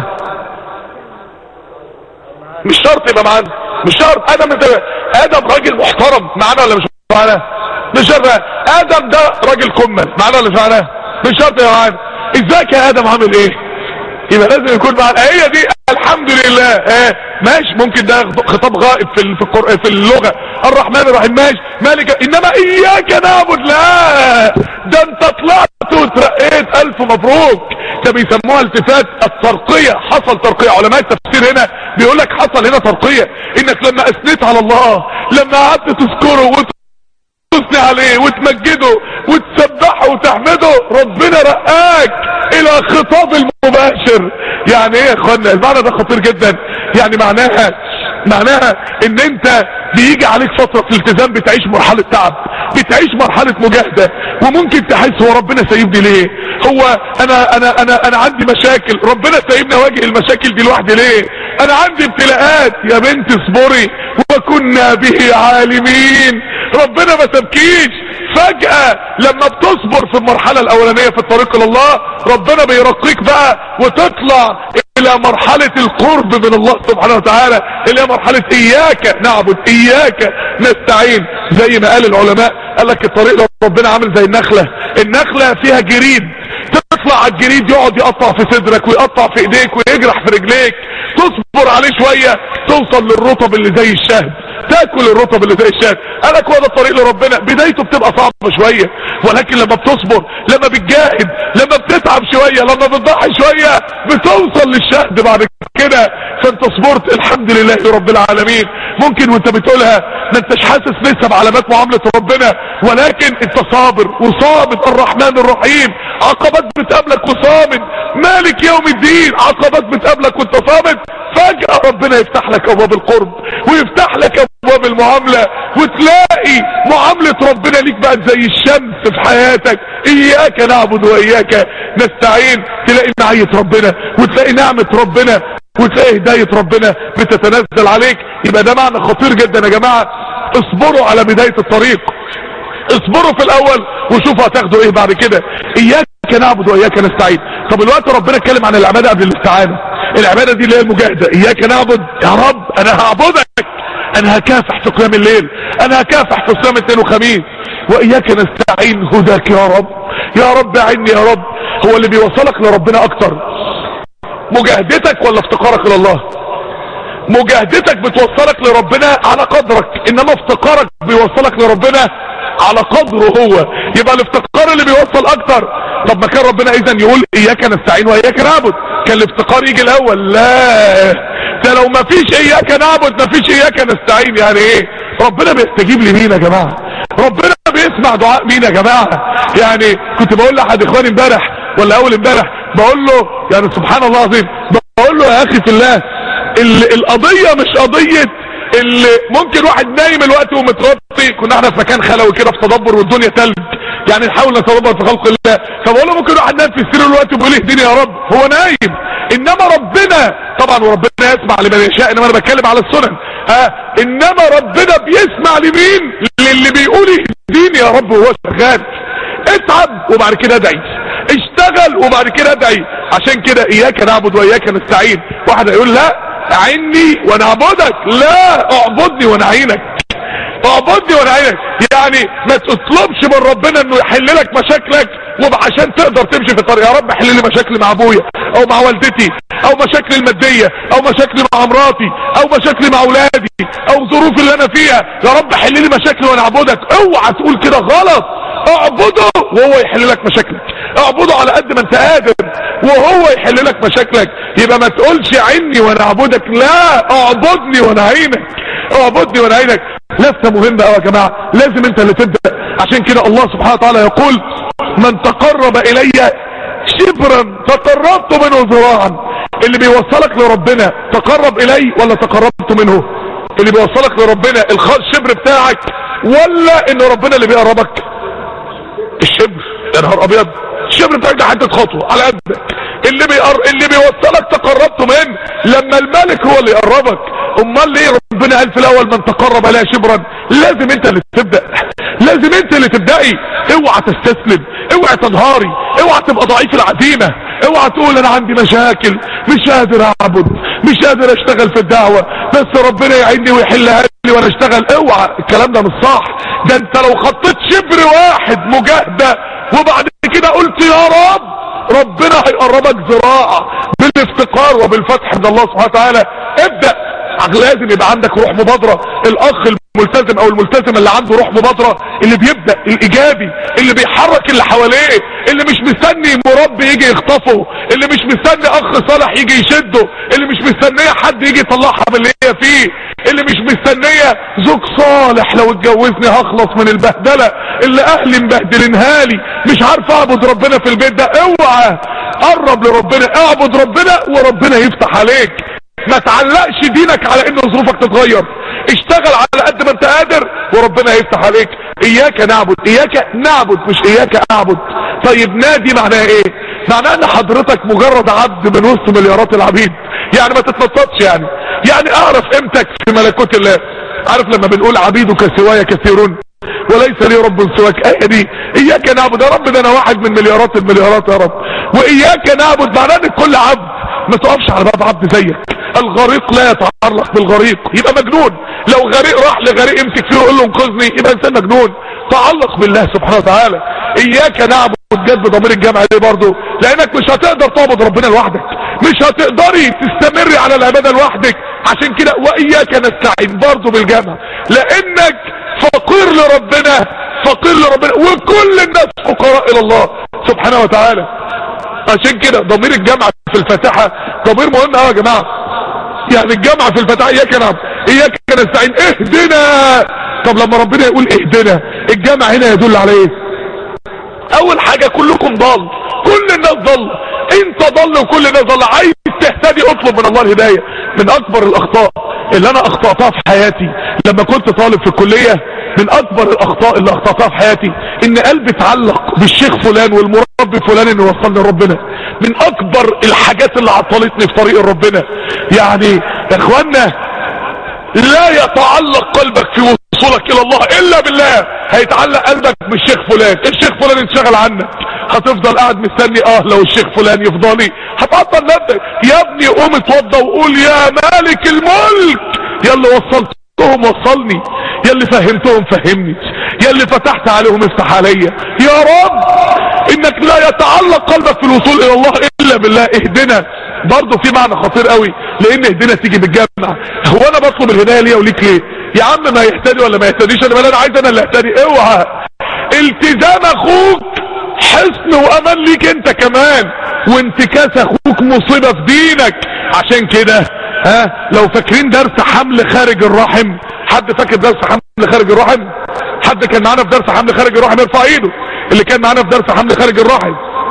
Speaker 1: مش شرط يبقى معانا، مش شرط. ادم راجل محترم، معانا ولا مش معانا؟ مش شرط. ادم ده راجل كمل، معانا ولا مش معانا؟ مش شرط يبقى معانا. ازيك يا ادم، عامل ايه؟ يبقى لازم يكون معانا. هي دي الحمد لله. ماشي، ممكن ده خطاب غائب في اللغة. الرحمن الرحيم ماشي، مالك، انما اياك نعبد لا، ده انت طلعت وترقيت، الف مبروك. ده بيسموها التفات الترقية. حصل ترقية. علماء التفسير هنا بيقول لك حصل هنا ترقية، انك لما اثنيت على الله، لما قعدت تذكره وتثني عليه وتمجده وتسبحه وتحمده، ربنا رقاك الى خطاب المباشر. يعني ايه يا اخوانا؟ المعنى ده خطير جدا. يعني معناها ان انت بيجي عليك فترة في الالتزام بتعيش مرحلة تعب، بتعيش مرحلة مجاهدة، وممكن تحس هو ربنا سايبني ليه؟ هو انا عندي مشاكل، ربنا سايبني اواجه المشاكل دي لوحدي ليه؟ انا عندي ابتلاءات. يا بنت اصبري وكنا به عالمين. ربنا ما سابكيش. فجأة لما بتصبر في المرحلة الاولانية في الطريق الى الله، ربنا بيرقيك بقى وتطلع الى مرحلة القرب من الله سبحانه وتعالى، اللي هي مرحلة اياك نعبد اياك نستعين. زي ما قال العلماء، قال لك الطريق لربنا عامل زي النخلة فيها جريد، تطلع على الجريد يقعد يقطع في صدرك ويقطع في ايديك ويجرح في رجليك، تصبر عليه شوية توصل للرطب اللي زي الشهد، تاكل الرطب اللي زي الشهد. قالك هو ده الطريق لربنا. بدايته بتبقى صعبة شوية، ولكن لما بتصبر، لما بتجاهد، لما بتتعب شوية، لما بتضحي شوية، بتوصل للشهد بعد كده. فانت صبرت، الحمد لله رب العالمين. ممكن وانت بتقولها ما انتش حاسس لسه بعلامات معاملة ربنا، ولكن انت صابر وصامد. الرحمن الرحيم، عقبات بتقابلك وصامد. مالك يوم الدين، عقبات بتقابلك وانت صامد. فجأة ربنا يفتح لك ابواب القرب ويفتح لك ابواب المعاملة، وتلاقي معاملة ربنا ليك بقت زي الشمس في حياتك. اياك نعبد واياك نستعين. تلاقي معية ربنا، وتلاقي نعمة ربنا، وتلاقي هداية ربنا بتتنزل عليك. يبقى ده معنى خطير جدا يا جماعة. اصبروا على بداية الطريق، اصبروا في الاول وشوفوا هتاخدوا ايه بعد كده. اياك نعبد واياك نستعين. طب الوقت ربنا اتكلم عن العبادة قبل الاستعانة. العبادة دي اللي هي المجاهدة. اياك نعبد، يا رب انا هعبدك، انا هكافح في قيام الليل، انا هكافح في صيام اثنين وخميس. واياك نستعين، هداك يا رب، يا رب اعني يا رب. هو اللي بيوصلك لربنا اكتر مجاهدتك ولا افتقارك الى الله؟ مجاهدتك بتوصلك لربنا على قدرك، انما افتقارك بيوصلك لربنا على قدره هو. يبقى الافتقار اللي بيوصل اكتر. طب ما كان ربنا اذا يقول اياك نستعين واياك نعبد، كان الافتقار يجي الاول؟ لا، ده لو ما فيش اياك نعبد ما فيش اياك نستعين. يعني ايه؟ ربنا بيستجيب لمين يا جماعة؟ ربنا بيسمع دعاء مين يا جماعة؟ يعني كنت بقول لاحد اخواني امبارح ولا اول امبارح، بقول له يعني سبحان الله العظيم، بقول له يا اخي في الله، القضية مش قضية اللي ممكن واحد نايم الوقت ومتغطي. كنا احنا في مكان خلوي كده في تدبر والدنيا تلج، يعني نحاول نتدبر في خلق الله. فبقول له ممكن واحد نايم في السرير الوقت وبيقول اهديني يا رب، هو نايم. انما ربنا طبعا، وربنا يسمع لمن يشاء، انما انا بتكلم على السنن. انما ربنا بيسمع لمين؟ للي بيقول اهديني يا رب وهو شغال. اتعب وبعد كده ادعي، اشتغل وبعد كده ادعي. عشان كده اياك نعبد واياك نستعين. واحد يقول لا اعني وانا اعبدك، لا اعبدني وانا اعينك، اعبدني وانا اعينك. يعني ما تطلبش من ربنا انه يحل لك مشاكلك وعشان تقدر تمشي في الطريق. يا رب حل لي مشاكلي مع ابويا او مع والدتي، او مشاكلي المادية، او مشاكلي مع مراتي، او مشاكلي مع اولادي، او ظروف اللي انا فيها. يا رب حل لي مشاكلي وانا اعبدك. اوعى تقول كده، غلط. اعبده وهو يحل لك مشاكلك، اعبده على قد ما انت قادر وهو يحل لك مشاكلك. يبقى ما تقولش عني وانا اعبدك، لا، اعبدني وانا اعينك، اعبدني وانا اعينك. لسه مهمة قوي يا جماعة، لازم انت اللي تبدأ. عشان كده الله سبحانه وتعالى يقول من تقرب الي شبرا تقربت منه ذراعا. اللي بيوصلك لربنا تقرب الي ولا تقربت منه؟ اللي بيوصلك لربنا الشبر بتاعك، ولا ان ربنا اللي بيقربك؟ الشبر. يا نهار ابيض، الشبر بتاعك ده حته خطوه على قدك. اللي بيوصلك تقربت منه لما الملك هو اللي يقربك. امال ليه ربنا قال في الاول من تقرب لها شبرا؟ لازم انت اللي تبدا، لازم انت اللي تبدأي. اوعى تستسلم، اوعى تنهاري، اوعى تبقى ضعيف العزيمة، اوعى تقول انا عندي مشاكل مش قادر اعبد، مش قادر اشتغل في الدعوة، بس ربنا يعيني ويحلها لي وانا اشتغل. اوعى، الكلام ده مش صح. ده انت لو خطيت شبر واحد مجاهدة وبعد كده قلت يا رب، ربنا هيقربك ذراع بالافتقار وبالفتح من الله سبحانه وتعالى. ابدأ. لازم يبقى عندك روح مبادرة. الاخ الملتزم او الملتزم اللي عنده روح مبادرة، اللي بيبدأ، الايجابي، اللي بيحرك اللي حواليه، اللي مش مستني مربي يجي يخطفه، اللي مش مستني اخ صالح يجي يشده، اللي مش مستنية حد يجي يطلعها من اللي هي فيه، اللي مش مستنية زوج صالح لو اتجوزني هخلص من البهدلة اللي اهلي مبهدلينها لي، مش عارف اعبد ربنا في البيت ده. اوعى، قرب لربنا، اعبد ربنا وربنا يفتح عليك. ما تعلقش دينك على ان ظروفك تتغير، اشتغل على قد ما انت قادر وربنا هيفتح عليك. اياك نعبد، اياك نعبد مش اياك اعبد. طيب نادي معناها ايه؟ معناها ان حضرتك مجرد عبد من وسط مليارات العبيد، يعني ما تتنططش. يعني اعرف قيمتك في ملكوت الله. عارف لما بنقول عبيدك سواي كثيرون وليس لي رب سواك، ايه دي؟ اياك نعبد يا رب، ده انا واحد من مليارات المليارات يا رب. واياك نعبد معناه ان كل عبد ما تقفش على باب عبد زيك. الغريق لا يتعلق بالغريق، يبقى مجنون. لو غريق راح لغريق يمسك فيه ويقول له انقذني، يبقى انسان مجنون. تعلق بالله سبحانه وتعالى. اياك نعبد جد بضمير الجمع ليه برضه؟ لانك مش هتقدر تعبد ربنا لوحدك، مش هتقدري تستمري على العباده لوحدك. عشان كده واياك نستعين برضه بالجمع، لانك فقير لربنا، فقير لربنا، وكل الناس فقراء الى الله سبحانه وتعالى. عشان كده ضمير الجمع في الفاتحة ضمير مهم قوي يا جماعة. يعني الجمع في الفاتحة اياك نعبد اياك نستعين اهدنا. طب لما ربنا يقول اهدنا، الجمع هنا يدل على ايه؟ اول حاجة كلكم ضال، كل الناس ضل، انت ضل وكل الناس ضل. عايز تهتدي اطلب من الله الهداية. من اكبر الاخطاء اللي انا اخطأتها في حياتي لما كنت طالب في الكلية، من اكبر الاخطاء اللي اخطأتها في حياتي ان قلبي اتعلق بالشيخ فلان والمربي فلان انه وصلني لربنا. من اكبر الحاجات اللي عطلتني في طريق ربنا. يعني يا اخوانا، لا يتعلق قلبك في وصولك الى الله الا بالله. هيتعلق قلبك بالشيخ فلان، الشيخ فلان انشغل عنك، هتفضل قاعد مستني لو الشيخ فلان يفضلي، هتعطل نفسك. يا ابني قوم اتوضى وقول يا مالك الملك، يا اللي وصلتهم وصلني، يا اللي فهمتهم فهمني، يا اللي فتحت عليهم افتح عليا يا رب. انك لا يتعلق قلبك في الوصول الى الله الا بالله. اهدنا برضه في معنى خطير قوي، لان اهدنا تيجي بالجمع. هو انا بطلب الهدايه ليه وليك ليه؟ يا عم ما يهتدي ولا ما يهتديش، انا عايز انا اللي اهتدي. اوعى، التزام اخوك حصن وامان ليك انت كمان، وانتكاس اخوك مصيبه في دينك. عشان كده لو فاكرين درس حمل خارج الرحم، حد فاكر درس حمل خارج الرحم؟ حد كان معانا في درس حمل خارج الرحم يرفع ايده. اللي كان معانا في درس حمل خارج الرحم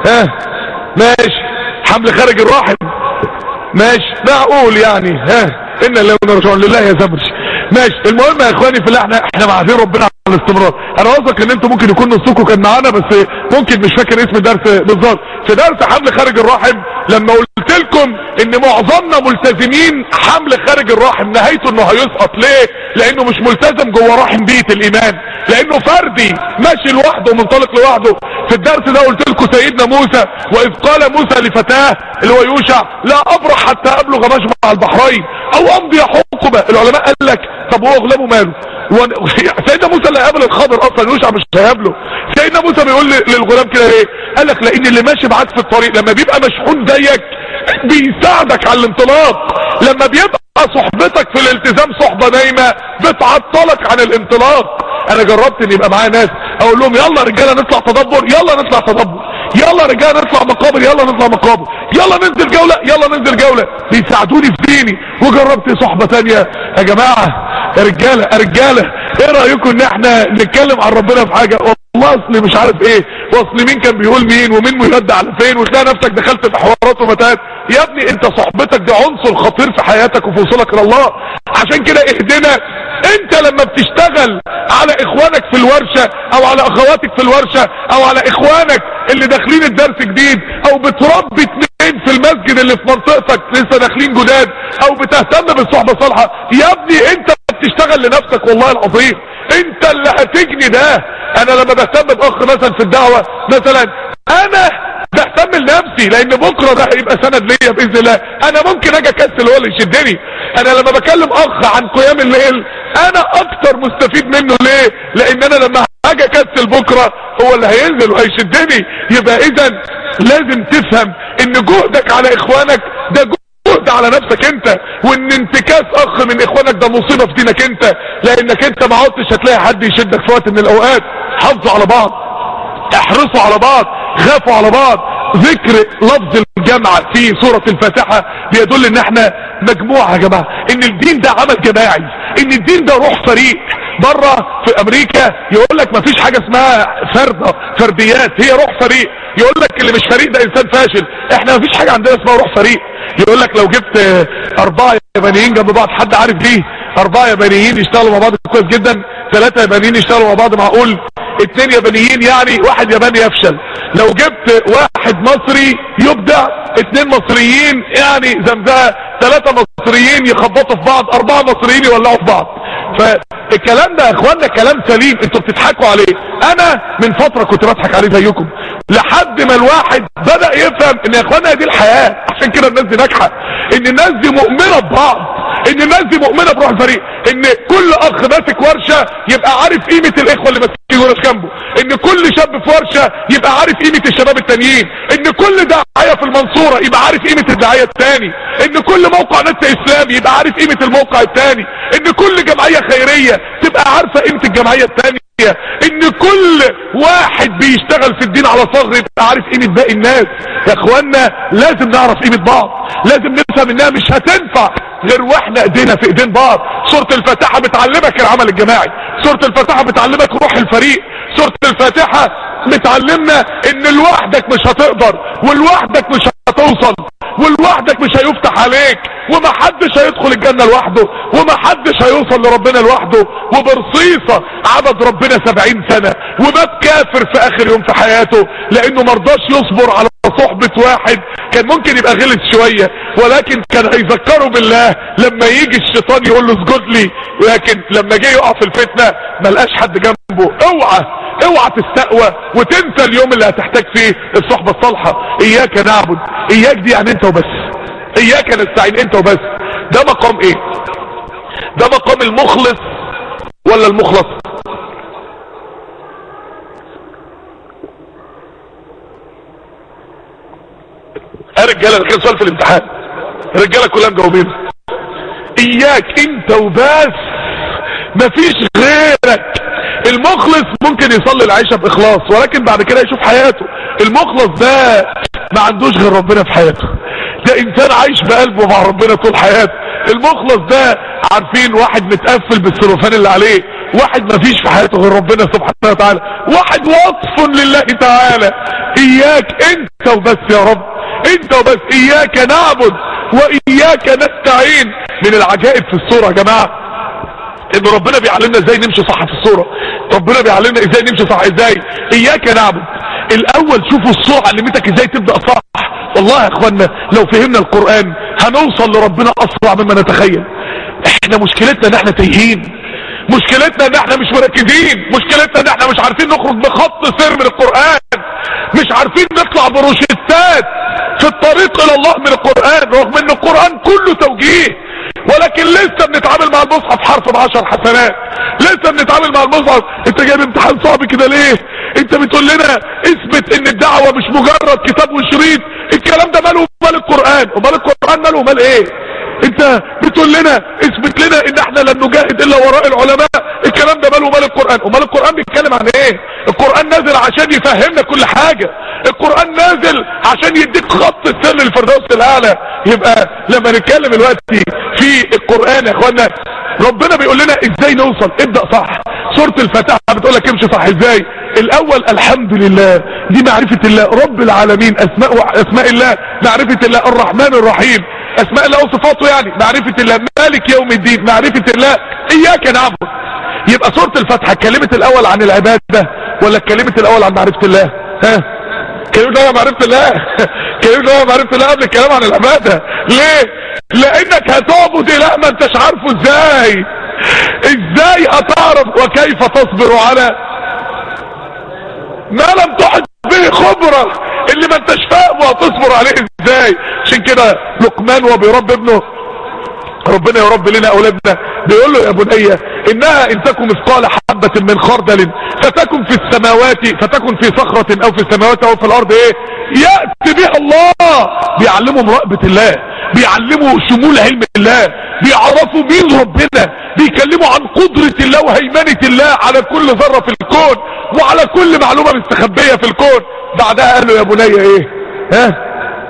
Speaker 1: ماشي. حمل خارج الرحم ماشي، معقول يعني. ان الله ونرجعون لله يا زبرش. ماشي. المهم يا اخواني في الله، احنا معاذين ربنا على الاستمرار. انا واثق ان انتم ممكن يكون نصكم كان معانا، بس ممكن مش فاكر اسم الدرس بالظبط. في درس حمل خارج الرحم لما قلت لكم ان معظمنا ملتزمين حمل خارج الرحم نهايته انه هيسقط. ليه؟ لانه مش ملتزم جوه رحم بيئة الايمان، لانه فردي ماشي لوحده ومنطلق لوحده. في الدرس ده قلت لكم سيدنا موسى، واذ قال موسى لفتاه اللي هو يوشع لا ابرح حتى ابلغ مجمع البحرين او امضي حقبه. العلماء قال لك طب هو غلامه ماله؟ سيدنا موسى اللي هيقابل الخضر اصلا، يوشع مش هيقابله. سيدنا موسى بيقول للغلام كده ايه؟ قال لك لان اللي ماشي معاك في الطريق لما بيبقى مشحون زيك بيساعدك على الانطلاق. لما بيبقى صحبتك في الالتزام صحبة نايمة بتعطلك عن الانطلاق. انا جربت ان يبقى معايا ناس اقول لهم يلا رجاله نطلع تدبر، يلا نطلع تدبر، يلا رجاله نطلع مقابر، يلا نطلع مقابر، يلا ننزل جولة، يلا ننزل جولة، بيساعدوني في ديني. وجربت صحبة تانية. يا جماعة يا رجالة يا رجالة، ايه رأيكم ان احنا نتكلم عن ربنا في حاجة والله اصلي مش عارف ايه، واصلي مين كان بيقول مين ومين ميرد على فين، وتلاقي نفسك دخلت في حوارات ومتاهات. يا ابني انت صحبتك دي عنصر خطير في حياتك وفي وصولك الى الله. عشان كده اهدنا انت لما بتشتغل على اخوانك في الورشة او على اخواتك في الورشة او على اخوانك اللي داخلين الدرس جديد او بتربي اتنين في المسجد اللي في منطقتك لسه داخلين جداد او بتهتم بالصحبة الصالحة، يا ابني انت بتشتغل لنفسك والله العظيم، انت اللي هتجني ده. انا لما بهتم باخ مثلا في الدعوة مثلا، انا بهتم لنفسي لان بكرة ده هيبقى سند ليا باذن الله. انا ممكن اجي اكسل هو اللي يشدني. انا لما بكلم اخ عن قيام الليل انا اكتر مستفيد منه. ليه؟ لان انا لما اجي اكسل بكرة هو اللي هينزل وهيشدني. يبقى اذا لازم تفهم ان جهدك على اخوانك ده جهد على نفسك انت، وان انتكاس اخ من اخوانك ده مصيبة في دينك انت، لانك انت ما عدتش هتلاقي حد يشدك في وقت من الاوقات. حافظوا على بعض، احرصوا على بعض، خافوا على بعض. ذكر لفظ الجماعة في سورة الفاتحة بيدل ان احنا مجموعة يا جماعة، ان الدين ده عمل جماعي، ان الدين ده روح فريق. بره في امريكا يقول لك مفيش حاجة اسمها فرديات، هي روح فريق. يقول لك اللي مش فريق ده انسان فاشل. احنا مفيش حاجة عندنا اسمها روح فريق. يقول لك لو جبت 4 يابانيين جنب بعض، حد عارف دي؟ 4 يابانيين يشتغلوا مع بعض كويس جدا، 3 يابانيين يشتغلوا مع بعض معقول، 2 يابانيين يعني 1 ياباني يفشل. لو جبت 1 مصري يبدع، 2 مصريين يعني زمزقة، 3 مصريين يخبطوا في بعض، 4 مصريين يولعوا في بعض. فالكلام ده يا اخوانا كلام سليم، انتوا بتضحكوا عليه. انا من فترة كنت بضحك عليه زيكم، لحد ما الواحد بدأ يفهم ان يا اخوانا دي الحياة. عشان كده الناس دي ناجحة، ان الناس دي مؤمنة ببعض، ان الناس دي مؤمنة بروح الفريق، ان كل اخ ماسك ورشة يبقى عارف قيمة الاخوة اللي ماسكين ورش جنبه، ان كل شاب في ورشة يبقى عارف قيمة الشباب التانيين، ان كل داعية في المنصورة يبقى عارف قيمة الداعية التاني، ان كل موقع نت اسلامي يبقى عارف قيمة الموقع التاني، ان كل جمعية خيرية تبقى عارفة قيمة الجمعية التانية، ان كل واحد بيشتغل في الدين على صغر يبقى عارف قيمة باقي الناس. يا اخوانا لازم نعرف قيمة بعض، لازم نفهم انها مش هتنفع غير واحنا ايدينا في ايدين بعض. سورة الفاتحة بتعلمك العمل الجماعي، سورة الفاتحة بتعلمك روح الفريق، سورة الفاتحة بتعلمنا ان لوحدك مش هتقدر، ولوحدك مش هتوصل، ولوحدك مش هيفتح عليك، ومحدش هيدخل الجنة لوحده، ومحدش هيوصل لربنا لوحده. وبرصيصة عبد ربنا 70 سنة ومات كافر في اخر يوم في حياته، لانه مرضاش يصبر على صحبة واحد كان ممكن يبقى غلط شوية، ولكن كان هيذكره بالله لما يجي الشيطان يقول له اسجد لي. لكن لما جه يقع في الفتنة ملقاش حد جنبه. اوعى تستقوى وتنسى اليوم اللي هتحتاج فيه الصحبة الصالحة. اياك نعبد، اياك دي يعني انت وبس، اياك نستعين انت وبس. ده مقام ايه؟ ده مقام المخلص ولا المخلص؟ رجاله كان سؤال في الامتحان، الرجاله كلها مجاوبين. اياك انت وبس، مفيش غيرك. المخلص ممكن يصلي العشاء باخلاص ولكن بعد كده يشوف حياته. المخلص ده ما عندوش غير ربنا في حياته، ده انسان عايش بقلبه مع ربنا طول حياته. المخلص ده عارفين واحد متقفل بالسلوفان اللي عليه، واحد ما فيش في حياته غير ربنا سبحانه وتعالى، واحد وصف لله تعالى. اياك انت وبس يا رب، انت وبس. اياك نعبد واياك نستعين. من العجائب في الصورة يا جماعة ان ربنا بيعلمنا ازاي نمشي صح في الصورة. ربنا بيعلمنا ازاي نمشي صح. ازاي؟ اياك نعبد. الاول شوفوا الصورة علمتك ازاي تبدأ صح. والله يا اخوانا لو فهمنا القرآن هنوصل لربنا اسرع مما نتخيل. احنا مشكلتنا ان احنا تايهين، مشكلتنا ان احنا مش مركزين، مشكلتنا ان احنا مش عارفين نخرج بخط سير من القرآن، مش عارفين نطلع بروشتات في الطريق الى الله من القرآن، رغم ان القرآن كله توجيه. ولكن لسه بنتعامل مع المصحف حرف ب10 حسنات، لسه بنتعامل مع المصحف. انت جايب امتحان صعب كده ليه؟ انت بتقول لنا اثبت ان الدعوة مش مجرد كتاب وشريط. الكلام ده ماله ومال القرآن؟ ومال القرآن ماله ومال ايه؟ انت بتقول لنا اثبت لنا ان احنا لن نجاهد الا وراء العلماء. الكلام ده ماله ومال القرآن؟ ومال القرآن بيتكلم عن ايه؟ القرآن نازل عشان يفهمنا كل حاجة، القرآن نازل عشان يديك خط السر للفردوس الاعلى. يبقى لما نتكلم دلوقتي في القرآن يا اخوانا ربنا بيقول لنا ازاي نوصل. ابدأ صح. سورة الفاتحة بتقول لك امشي صح. ازاي؟ الاول الحمد لله، دي معرفة الله رب العالمين، اسماء الله، معرفة الله الرحمن الرحيم. اسماء الله وصفاته يعني معرفة الله. مالك يوم الدين معرفة الله. اياك نعبد. يبقى سورة الفاتحة اتكلمت الاول عن العبادة ولا اتكلمت الاول عن معرفة الله؟ ها، اتكلمت الاول عن معرفة الله اتكلمت الاول عن معرفة الله قبل الكلام عن العبادة. ليه؟ لانك هتعبد اله ما انتش عارفه. ازاي هتعرف وكيف تصبر على ما لم تحط به خبرة؟ اللي ما انتش فاهمه هتصبر عليه ازاي؟ عشان كده لقمان وبيربي ابنه، ربنا يا رب لنا اولادنا، بيقول له يا بني انها ان تكن مثقال حبة من خردل فتكن في السماوات، فتكن في صخرة او في السماوات او في الارض، ايه يأتي بها الله. بيعلموا مراقبة الله، بيعلموا شمول علم الله، بيعرفوا مين ربنا، بيكلموا عن قدرة الله وهيمنة الله على كل ذرة في الكون وعلى كل معلومة مستخبية في الكون. بعدها قال له يا بني ايه؟ ها،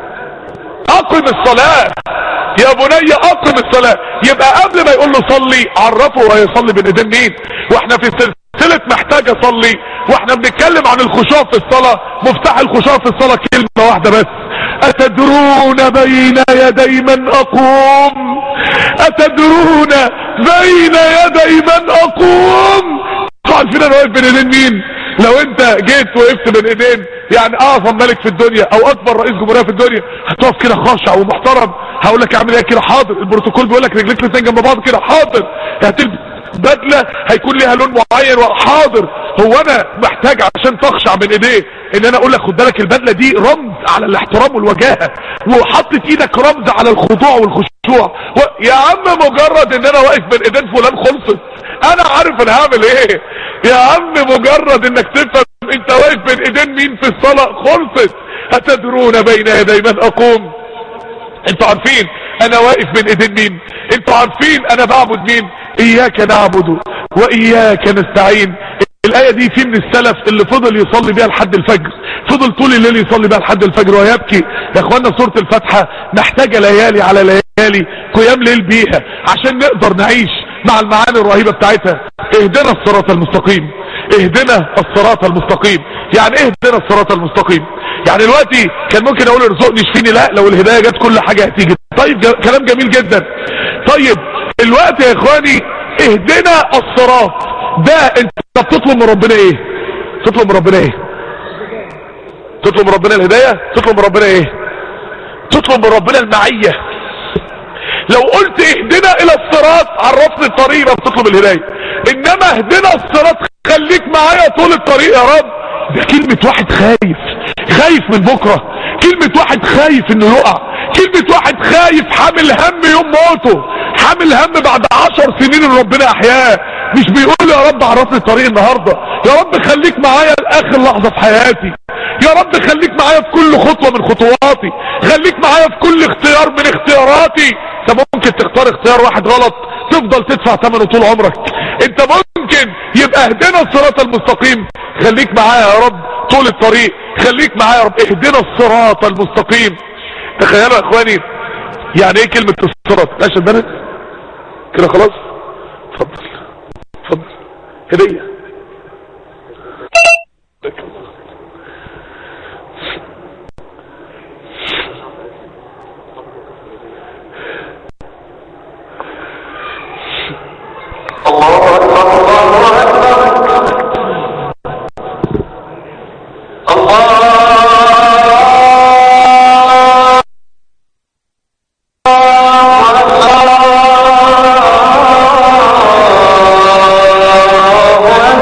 Speaker 1: اقم الصلاة يا بني اقم الصلاة. يبقى قبل ما يقول له صلي عرفه هو هيصلي بين ايدين مين. واحنا في سلسلة محتاج اصلي واحنا بنتكلم عن الخشوع في الصلاة. مفتاح الخشوع في الصلاة كلمة واحدة بس: اتدرون بين يدي من اقوم؟ اتدرون بين يدي من اقوم؟ عارفين انا واقف بين ايدين مين؟ لو انت جيت وقفت بين ايدين يعني اعظم ملك في الدنيا او اكبر رئيس جمهورية في الدنيا، هتقف كده خاشع ومحترم. هقول لك اعمل ايه كده؟ حاضر. البروتوكول بيقول لك رجليك الاثنين جنب بعض كده، حاضر. هتلبس بدله هيكون ليها لون معين، حاضر. هو انا محتاج عشان تخشع بين ايديه ان انا اقول لك خد بالك البدله دي رمز على الاحترام والوجاهه، وحطت ايدك رمز على الخضوع والخشوع. يا عم مجرد ان انا واقف بين ايدين فلان خلصت، انا عارف انا هعمل ايه. يا عم مجرد انك تفهم انت واقف بين ايدين مين في الصلاه خلصت. اتدرون بين يدي من اقوم؟ انتوا عارفين انا واقف بين ايدين مين؟ انتوا عارفين انا بعبد مين؟ اياك نعبد واياك نستعين. الايه دي في من السلف اللي فضل يصلي بيها لحد الفجر، فضل طول الليل يصلي بيها لحد الفجر ويبكي. يا اخوانا سوره الفاتحه محتاجه ليالي على ليالي قيام ليل بيها عشان نقدر نعيش مع المعاني الرهيبه بتاعتها. اهدنا الصراط المستقيم، اهدنا الصراط المستقيم. يعني ايه اهدنا الصراط المستقيم؟ يعني دلوقتي كان ممكن اقول ارزقني اشفيني، لا، لو الهدايه جت كل حاجه هتيجي. طيب كلام جميل جدا. طيب الوقت يا اخواني اهدنا الصراط ده انت بتطلب من ربنا ايه؟ تطلب من ربنا ايه؟ تطلب من ربنا الهدايه؟ تطلب من ربنا ايه؟ تطلب من ربنا المعيه. لو قلت اهدنا الى الصراط عرفني الطريق يبقى بتطلب الهدايه، انما اهدنا الصراط خليك معايا طول الطريق يا رب، ده كلمة واحد خايف من بكرة، كلمة واحد خايف انه يقع، كلمة واحد خايف حامل هم يوم موته، حامل هم بعد 10 سنين ان ربنا احياه. مش بيقول يا رب عرفني الطريق النهاردة، يا رب خليك معايا لاخر لحظة في حياتي، يا رب خليك معايا في كل خطوة من خطواتي، خليك معايا في كل اختيار من اختياراتي. انت ممكن تختار اختيار واحد غلط تفضل تدفع ثمنه طول عمرك. انت ممكن يبقى اهدنا الصراط المستقيم، خليك معايا يا رب طول الطريق، خليك معايا يا رب، اهدنا الصراط المستقيم. تخيلوا يا اخواني يعني ايه كلمة الصراط؟ ماشي البنات كده خلاص؟ اتفضل اتفضل هدية.
Speaker 2: الله أكبر الله أكبر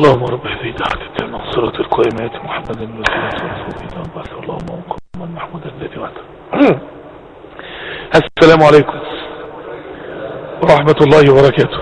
Speaker 1: اللهم رب هذه دعوة التامة والصلاة القائمة محمد الوسيلة والفضيلة والبعث اللهم ومقام محمود الذي وعده. السلام عليكم ورحمة الله وبركاته.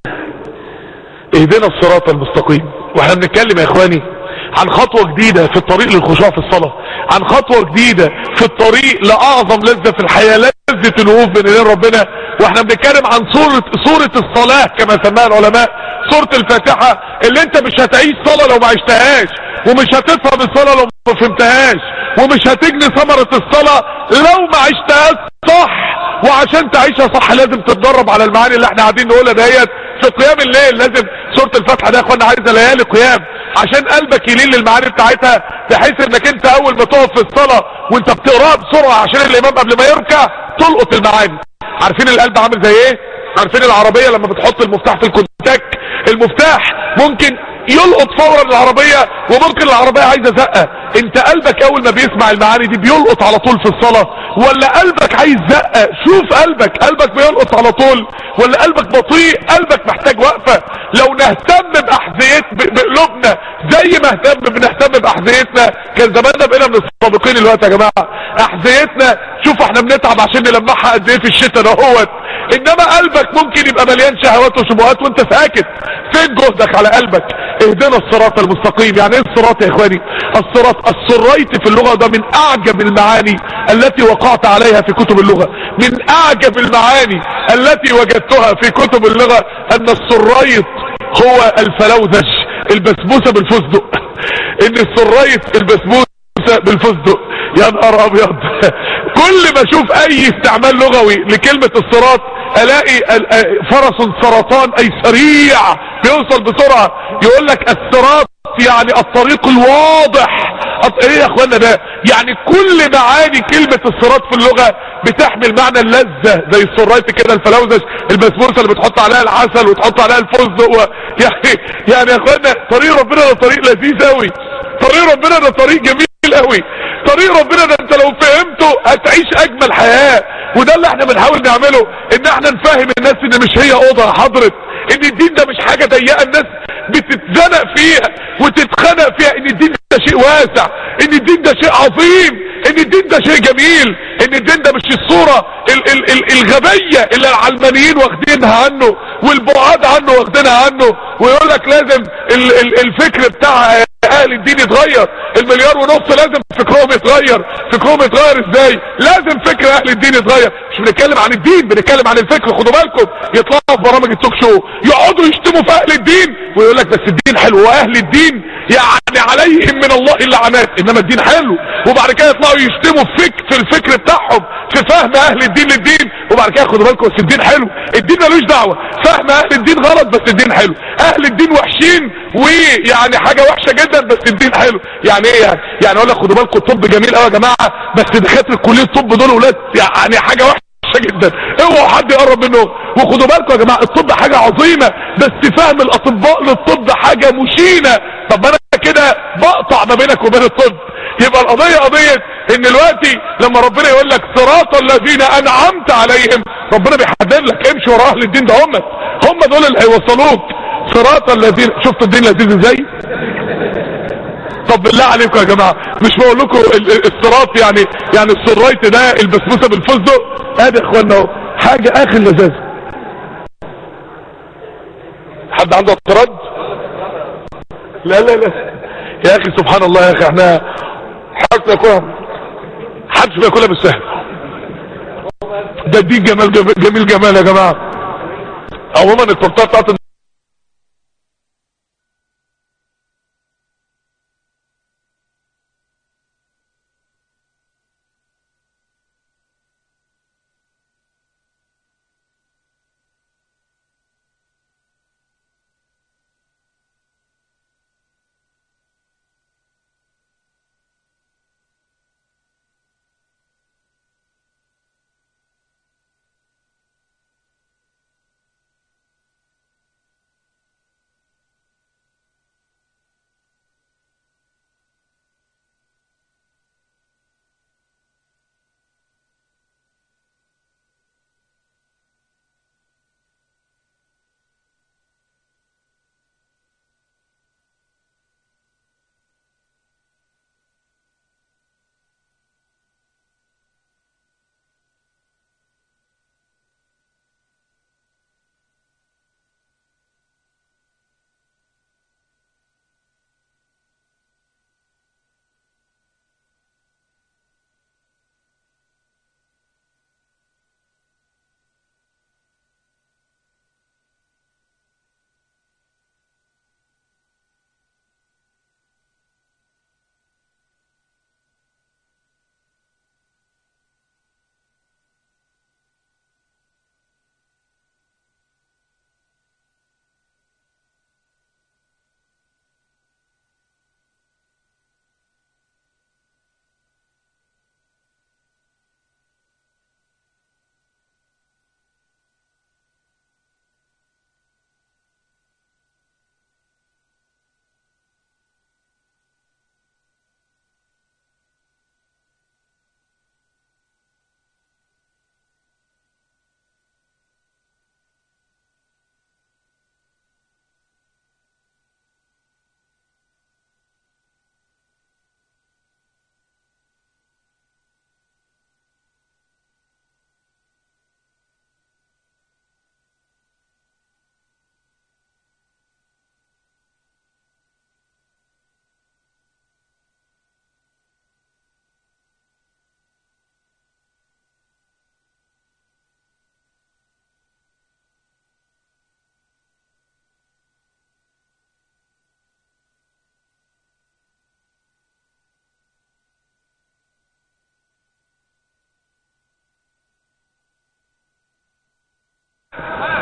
Speaker 1: اهدنا الصراط المستقيم. واحنا بنتكلم يا اخواني عن خطوة جديدة في الطريق للخشوع في الصلاة، عن خطوة جديدة في الطريق لأعظم لذة في الحياة، لذة الوقوف بين يدين ربنا. واحنا بنتكلم عن سورة الصلاة كما سماها العلماء، سورة الفاتحة اللي انت مش هتعيش صلاة لو ما عشتهاش، ومش هتفهم الصلاة لو ما فهمتهاش، ومش هتجني ثمرة الصلاة لو ما عشتهاش صح. وعشان تعيشها صح لازم تتدرب على المعاني اللي احنا قاعدين نقولها ديت في قيام الليل. لازم سورة الفاتحة ده يا اخوانا عايزة ليالي قيام عشان قلبك يلين للمعاني بتاعتها، بحيث انك انت اول ما تقف في الصلاة وانت بتقراها بسرعة عشان الامام قبل ما يركع تلقط المعاني. عارفين القلب عامل زي ايه؟ عارفين العربية لما بتحط المفتاح في الكونتاك، المفتاح ممكن يلقط فورا العربية وممكن العربية عايزة زقة. انت قلبك اول ما بيسمع المعاني دي بيلقط على طول في الصلاة، ولا قلبك عايز زقة؟ شوف قلبك بيلقط على طول ولا قلبك بطيء؟ قلبك محتاج وقفة. لو نهتم بقلوبنا زي ما بنهتم باحذيتنا كان زماننا بقينا من السابقين الوقت يا جماعة. احذيتنا شوف احنا بنتعب عشان نلمعها قد ايه في الشتاء دهوت، انما قلبك ممكن يبقى مليان شهوات وشبهات وانت ساكت. فين جهدك على قلبك؟ اهدنا الصراط المستقيم. يعني ايه الصراط يا اخواني؟ الصريت في اللغة ده من اعجب المعاني التي وقعت عليها في كتب اللغة، من اعجب المعاني التي وجدتها في كتب اللغة ان الصريت هو الفلوذج، البسبوسة بالفستق. ان الصريت البسبوسة بالفستق. يا نهار ابيض. كل ما اشوف اي استعمال لغوي لكلمة الصراط الاقي فرس سرطان اي سريع بيوصل بسرعة. يقول لك الصراط يعني الطريق الواضح. ايه يا اخوانا ده؟ يعني كل معاني كلمة الصراط في اللغة بتحمل معنى اللذة، زي الصرايط كده الفلوزج البسبوسة اللي بتحط عليها العسل وتحط عليها الفستق يعني يا اخوانا طريق ربنا ده طريق لذيذ قوي، طريق ربنا ده طريق جميل قوي، طريق ربنا ده انت لو فهمته هتعيش اجمل حياة. وده اللي احنا بنحاول نعمله، ان احنا نفهم الناس ان مش هي اوضه يا حضرت، ان الدين ده مش حاجة ضيقة الناس بتتزنق فيها وتتخنق فيها، ان الدين ده شيء واسع، ان الدين ده شيء عظيم، ان الدين ده شيء جميل، ان الدين ده مش الصورة الغبية اللي العلمانيين واخدينها عنه والبعاد عنه واخدينها عنه. ويقول لك لازم الفكر بتاع اهل الدين يتغير، 1.5 مليار لازم فكرهم يتغير. فكرهم يتغير ازاي؟ لازم فكر اهل الدين يتغير. مش بنتكلم عن الدين، بنتكلم عن الفكر. خدوا بالكم يطلعوا في برامج التوك شو يقعدوا يشتموا في اهل الدين ويقول لك بس الدين حلو واهل الدين يعني عليهم من الله اللعنات، انما الدين حلو. وبعد كده يطلعوا يشتموا في الفكر بتاعهم في فهم اهل الدين للدين، وبعد كده خدوا بالكم بس الدين حلو. الدين ملوش دعوه، فهم اهل الدين غلط بس الدين حلو، اهل الدين وحشين ويعني حاجه وحشه جدا بس الدين حلو. يعني ايه يعني اقول لك خدوا بالكم الطب جميل قوي يا جماعه بس دكاتره كليه الطب دول ولاد يعني حاجه وحشه جدا، اوعوا حد يقرب منهم. وخدوا بالكم يا جماعه الطب حاجه عظيمه بس فهم الاطباء للطب حاجه مشينه. طب انا كده بقطع ما بينك وبين الطب. يبقى القضيه قضيه ان دلوقتي لما ربنا يقول لك صراط الذين انعمت عليهم، ربنا بيحدد لك امشي ورا اهل الدين ده، هم دول اللي هيوصلوك صراط الذين. شفتوا الدين لذيذ ازاي؟ طب بالله عليكم يا جماعه مش بقول لكم الصراط يعني الصرايط ده البسبوسه بالفستق؟ ادي يا اخوانا اهو حاجه اخر لذاذه. حد عنده اعتراض؟ لا يا اخي سبحان الله يا اخي احنا حدش بياكلها بالسهل. ده الدين جميل جمال يا جماعه. عموما التورتات بتاعت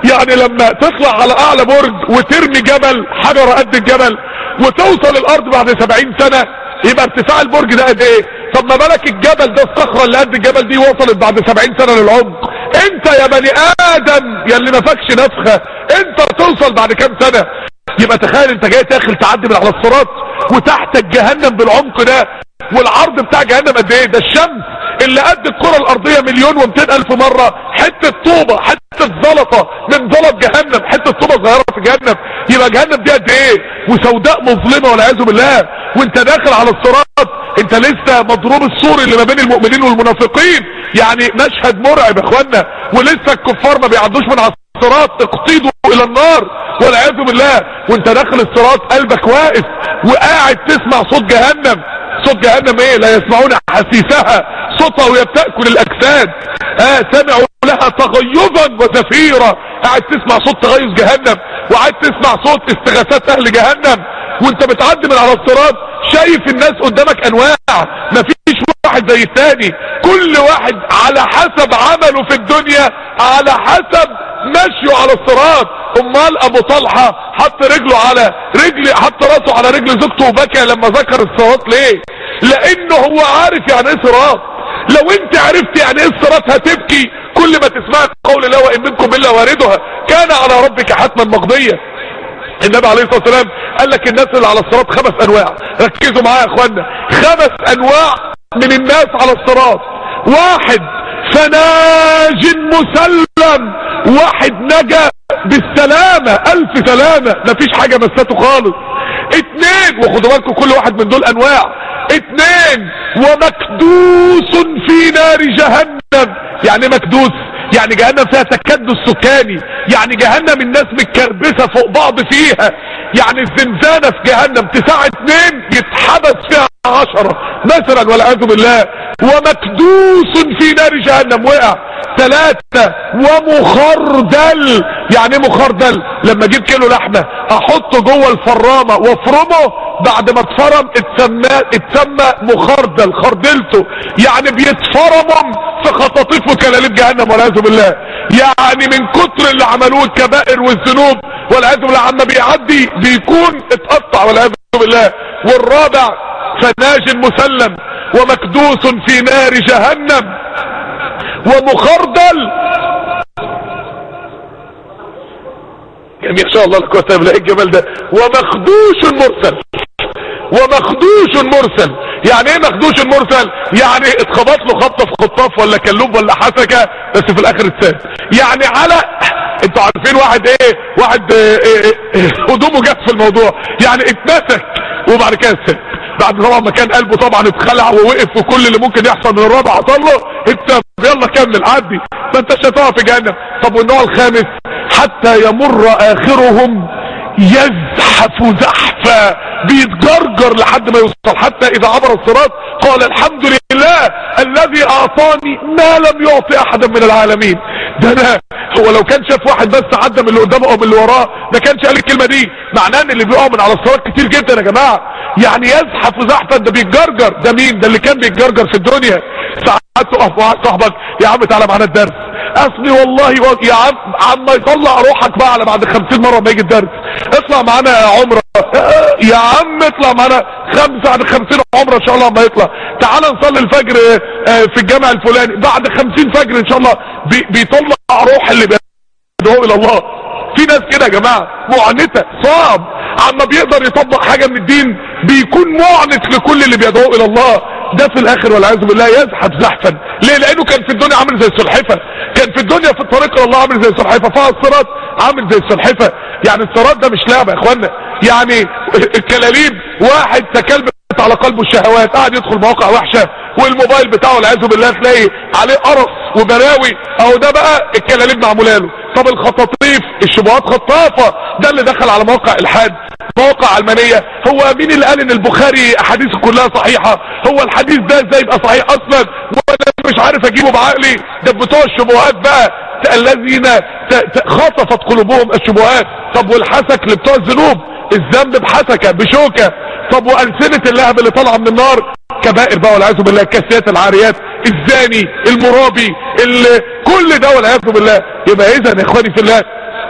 Speaker 1: يعني لما تطلع على اعلى برج وترمي جبل حجر قد الجبل وتوصل الارض بعد 70 سنة، يبقى ارتفاع البرج ده قد ايه؟ طب ما بالك الجبل ده، الصخرة اللي قد الجبل دي وصلت بعد 70 سنة للعمق. انت يا بني ادم يا اللي ما فاكش نفخة، انت توصل بعد كام سنة؟ يبقى تخيل انت جاي داخل تعدي من على الصراط وتحتك جهنم بالعمق ده، والعرض بتاع جهنم قد ايه؟ ده الشمس اللي قد الكرة الارضية 1,200,000 مرة، حتة طوبة، حتة زلطة من زلط جهنم، حتة طوبة صغيرة في جهنم. يبقى جهنم دي قد ايه؟ وسوداء مظلمة والعياذ بالله. وانت داخل على الصراط انت لسه مضروب السور اللي ما بين المؤمنين والمنافقين، يعني مشهد مرعب يا اخوانا. ولسه الكفار ما بيعدوش من على الصراط، اقصدوا الى النار والعياذ بالله. وانت داخل الصراط قلبك واقف وقاعد تسمع صوت جهنم. صوت جهنم ايه؟ لا يسمعون حسيسها، صوتها وهي بتاكل الاجساد. سمعوا لها تغيظا وزفيرا، قاعد تسمع صوت تغيظ جهنم، وقاعد تسمع صوت استغاثات اهل جهنم. وانت بتعدي من على الصراط شايف الناس قدامك انواع، مفيش واحد زي الثاني، كل واحد على حسب عمله في الدنيا، على حسب مشيه على الصراط. امال ابو طلحة حط رجله على رجل، حط راسه على رجل زوجته وبكى لما ذكر الصراط. ليه؟ لانه هو عارف يعني ايه صراط. لو انت عرفت يعني ايه الصراط هتبكي كل ما تسمع قول الله وان منكم الا واردها كان على ربك حتما مقضية. النبي عليه الصلاة والسلام قال لك الناس اللي على الصراط 5 انواع، ركزوا معايا يا اخوانا، 5 انواع من الناس على الصراط. 1 فناج مسلم، واحد نجا بالسلامة، 1000 سلامة، مفيش حاجة مسته خالص. 2 وخدوا بالكم كل واحد من دول انواع. 2 ومكدوس في نار جهنم. يعني مكدوس يعني جهنم فيها تكدس سكاني، يعني جهنم الناس متكربسة فوق بعض فيها، يعني الزنزانة في جهنم تساع 2 يتحبس فيها 10 مثلا والعياذ بالله. ومكدوس في نار جهنم وقع. 3 ومخردل. يعني ايه مخردل؟ لما اجيب كيلو لحمة احطه جوه الفرامة وافرمه، بعد ما اتفرم اتسمى مخردل، خردلته، يعني بيتفرمم في خطاطيف وكلاليب جهنم والعياذ بالله. يعني من كتر اللي عملوه الكبائر والذنوب والعياذ بالله عما بيعدي بيكون اتقطع والعياذ بالله. والرابع فناج مسلم ومكدوس في نار جهنم ومخردل. يعني ان شاء الله لك وتعالى ايه الجمال ده. ومخدوش مرسل. ومخدوش مرسل يعني ايه مخدوش مرسل؟ يعني اتخبط له خبطه في خطاف ولا كلوب ولا حسكه بس في الاخر اتساب. يعني على انتوا عارفين واحد هدومه جت في الموضوع، يعني اتمسك وبعد كده اتساب. بعد طبعا ما كان قلبه طبعا اتخلع ووقف وكل اللي ممكن يحصل من الرابع حصل له، اتساب. يلا كمل عدي، ما انتش هتقع في جهنم. طب والنوع الخامس حتى يمر اخرهم يزحف زحفا، بيتجرجر لحد ما يوصل، حتى اذا عبر الصراط قال الحمد لله الذي اعطاني ما لم يعطي احدا من العالمين. ده انا هو لو كان شاف واحد بس عدى من اللي قدامه او من اللي وراه ما كانش قال الكلمه دي. معناه ان اللي بيقعوا من على الصراط كتير جدا يا جماعه. يعني يزحف زحفا، ده بيتجرجر. ده مين؟ ده اللي كان بيتجرجر في الدنيا. ساعات تقف مع صاحبك يا عم تعالى معانا الدرس، اصلي والله يا عم يطلع روحك بقى على بعد 50 مرة ما يجي الدرس، اطلع معانا عمرة يا عم، اطلع معانا 50 عمرة ان شاء الله ما يطلع. تعالى نصلي الفجر في الجامع الفلاني بعد 50 فجر ان شاء الله. بيطلع روح اللي بيدعو الى الله. في ناس كده يا جماعة معنتة صعب، عما بيقدر يطبق حاجة من الدين بيكون معنت لكل اللي بيدعو الى الله. ده في الاخر والعياذ بالله يزحف زحفا. ليه؟ لانه كان في الدنيا عامل زي السلحفة، كان في الدنيا في الطريق الى الله عامل زي السلحفة، فالصراط عامل زي السلحفة. يعني الصراط ده مش لعبة يا اخوانا. يعني الكلاليب واحد تكلبت على قلبه الشهوات، قاعد يدخل مواقع وحشة والموبايل بتاعه والعياذ بالله تلاقي عليه قرص وبلاوي، اهو ده بقى الكلاليب معموله له. طب الخطاطيف الشبهات خطافة، ده اللي دخل على مواقع الحاد، مواقع علمانية. هو مين اللي قال ان البخاري احاديثه كلها صحيحة؟ هو الحديث ده ازاي يبقى صحيح اصلا وانا مش عارف اجيبه بعقلي؟ ده بتوع الشبهات بقى الذين خطفت قلوبهم الشبهات. طب والحسك اللي بتوع الذنوب، الذنب بحسكة بشوكة. طب وألسنة اللهب اللي طالعه من النار، كبائر بقى والعياذ بالله، الكاسيات العاريات، الزاني المرابي كل ده والعياذ بالله. يبقى اذا يا اخواني في الله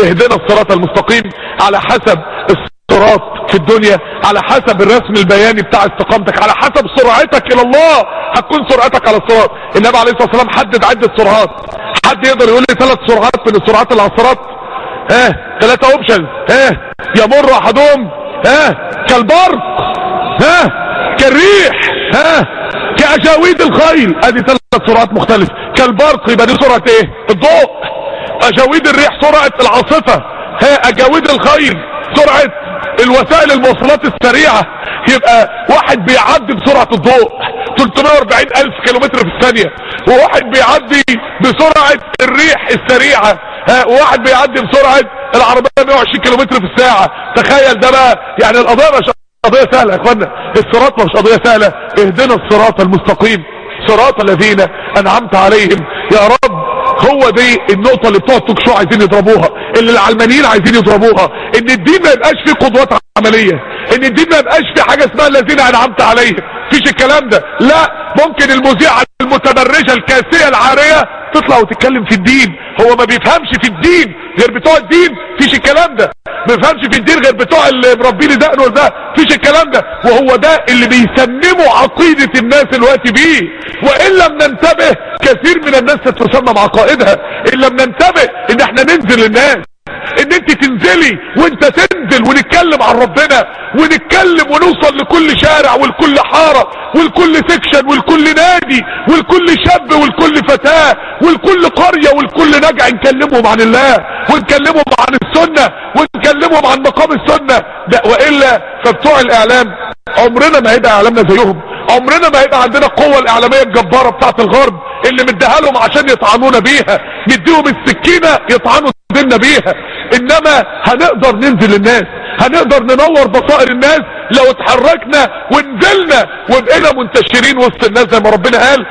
Speaker 1: اهدنا الصراط المستقيم على حسب الصراط في الدنيا، على حسب الرسم البياني بتاع استقامتك، على حسب سرعتك الى الله هتكون سرعتك على الصراط. النبي عليه الصلاة والسلام حدد عدة سرعات. حد يقدر يقول لي 3 سرعات من السرعات اللي على الصراط؟ 3 اوبشنز. يمر احدهم كالبرق، كالريح، كأجاويد الخيل. ادي 3 سرعات مختلفة. كالبرق يبقى دي سرعة ايه؟ الضوء. اجاويد الريح سرعة العاصفة. اجاويد الخيل سرعة الوسائل المواصلات السريعة. يبقى واحد بيعدي بسرعة الضوء 340,000 كيلومتر في الثانية، وواحد بيعدي بسرعة الريح السريعة، وواحد بيعدي بسرعة العربية 120 كيلومتر في الساعة. تخيل ده بقى. يعني القضية مش قضية سهلة يا اخوانا، الصراط مش قضية سهلة. اهدنا الصراط المستقيم صراط الذين انعمت عليهم. يا رب هو دي النقطة اللي بتوع التوك شو عايزين يضربوها، اللي العلمانيين عايزين يضربوها، ان الدين ما يبقاش فيه قدوات عملية، ان الدين ما يبقاش فيه حاجة اسمها الذين انعمت عليهم. فيش الكلام ده. لا، ممكن المذيعة المتبرجة الكاسية العارية تطلع وتتكلم في الدين. هو ما بيفهمش في الدين غير بتوع الدين. فيش الكلام ده. ما بيفهمش في الدين غير بتوع اللي مربين دقنه ده. فيش الكلام ده. وهو ده اللي بيسمموا عقيدة الناس الوقت بيه. وان لم ننتبه كثير من الناس ستسمم عقائدها. ان لم ننتبه ان احنا ننزل للناس، ان انت تنزلي وانت تنزل ونتكلم عن ربنا، ونتكلم ونوصل لكل شارع ولكل حارة ولكل سكشن ولكل نادي ولكل شاب ولكل فتاة ولكل قرية ولكل نجع، نكلمهم عن الله ونكلمهم عن السنة ونكلمهم عن مقام السنة ده. وإلا فبتوع الاعلام عمرنا ما هيبقى اعلامنا زيهم، عمرنا ما هيبقى عندنا القوة الاعلامية الجبارة بتاعت الغرب اللي مديها لهم عشان يطعنونا بيها، نديهم السكينة يطعنوا ديننا بيها. انما هنقدر ننزل للناس، هنقدر ننور بصائر الناس لو اتحركنا ونزلنا وبقينا منتشرين وسط الناس زي ما ربنا قال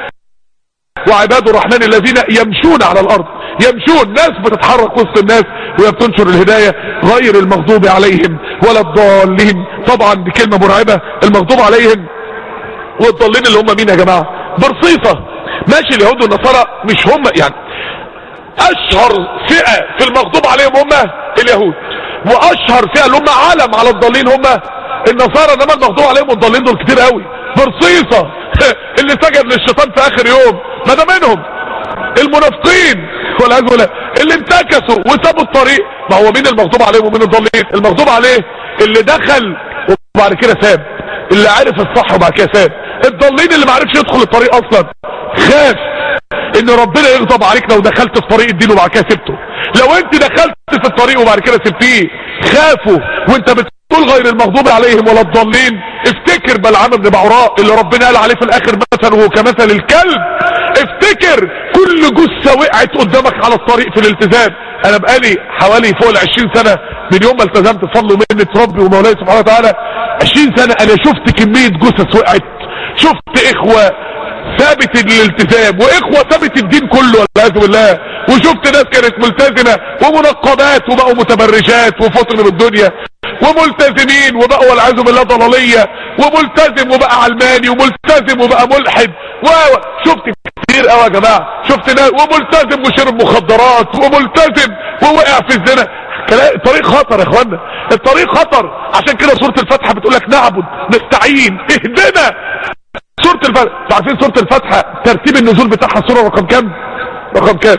Speaker 1: وعباد الرحمن الذين يمشون على الارض. يمشون، ناس بتتحرك وسط الناس وهي بتنشر الهداية، غير المغضوب عليهم ولا الضالين. طبعا دي كلمة مرعبة، المغضوب عليهم والضالين اللي هم مين يا جماعة؟ برصيصة. ماشي، اليهود والنصارى مش هم، يعني اشهر فئة في المغضوب عليهم هم اليهود، واشهر فئة اللي هم علم على الضالين هم النصارى. انما المغضوب عليهم والضالين دول كتير قوي. برصيصة اللي سجد للشيطان في اخر يوم ما ده منهم. المنافقين والعياذ بالله اللي انتكسوا وسابوا الطريق. ما هو مين المغضوب عليهم ومين الضالين؟ المغضوب عليه اللي دخل وبعد كده ساب، اللي عارف الصح وبعد كده ساب. الضالين اللي ما عرفش يدخل الطريق اصلا، خاف ان ربنا يغضب عليك لو دخلت في طريق الدين وبعد كده سبته. لو انت دخلت في الطريق وبعد كده سبتيه خافوا. وانت بتقول غير المغضوب عليهم ولا الضالين، افتكر بلعام بن بعوراء اللي ربنا قال عليه في الاخر مثله كمثل الكلب. افتكر كل جثة وقعت قدامك على الطريق في الالتزام. انا بقالي حوالي فوق 20 سنة من يوم ما التزمت بفضل ومنة ربي ومولاي سبحانه وتعالى. 20 سنة انا شفت كمية جثث وقعت، شفت اخوة ثابت الالتزام واخوة ثابت الدين كله والعياذ بالله، وشفت ناس كانت ملتزمة ومنقبات وبقوا متبرجات وفطنوا بالدنيا، وملتزمين وبقوا والعياذ بالله ضلالية، وملتزم وبقى علماني، وملتزم وبقى ملحد. وشفت كتير قوي يا جماعة. شفت ناس وملتزم وشرب مخدرات وملتزم ووقع في الزنا. الطريق خطر يا اخوانا، الطريق خطر. عشان كده سورة الفاتحة بتقولك نعبد نستعين اهدنا. سورة الفاتحة، عارفين سورة الفاتحة ترتيب النزول بتاعها السورة رقم كام؟ رقم كام؟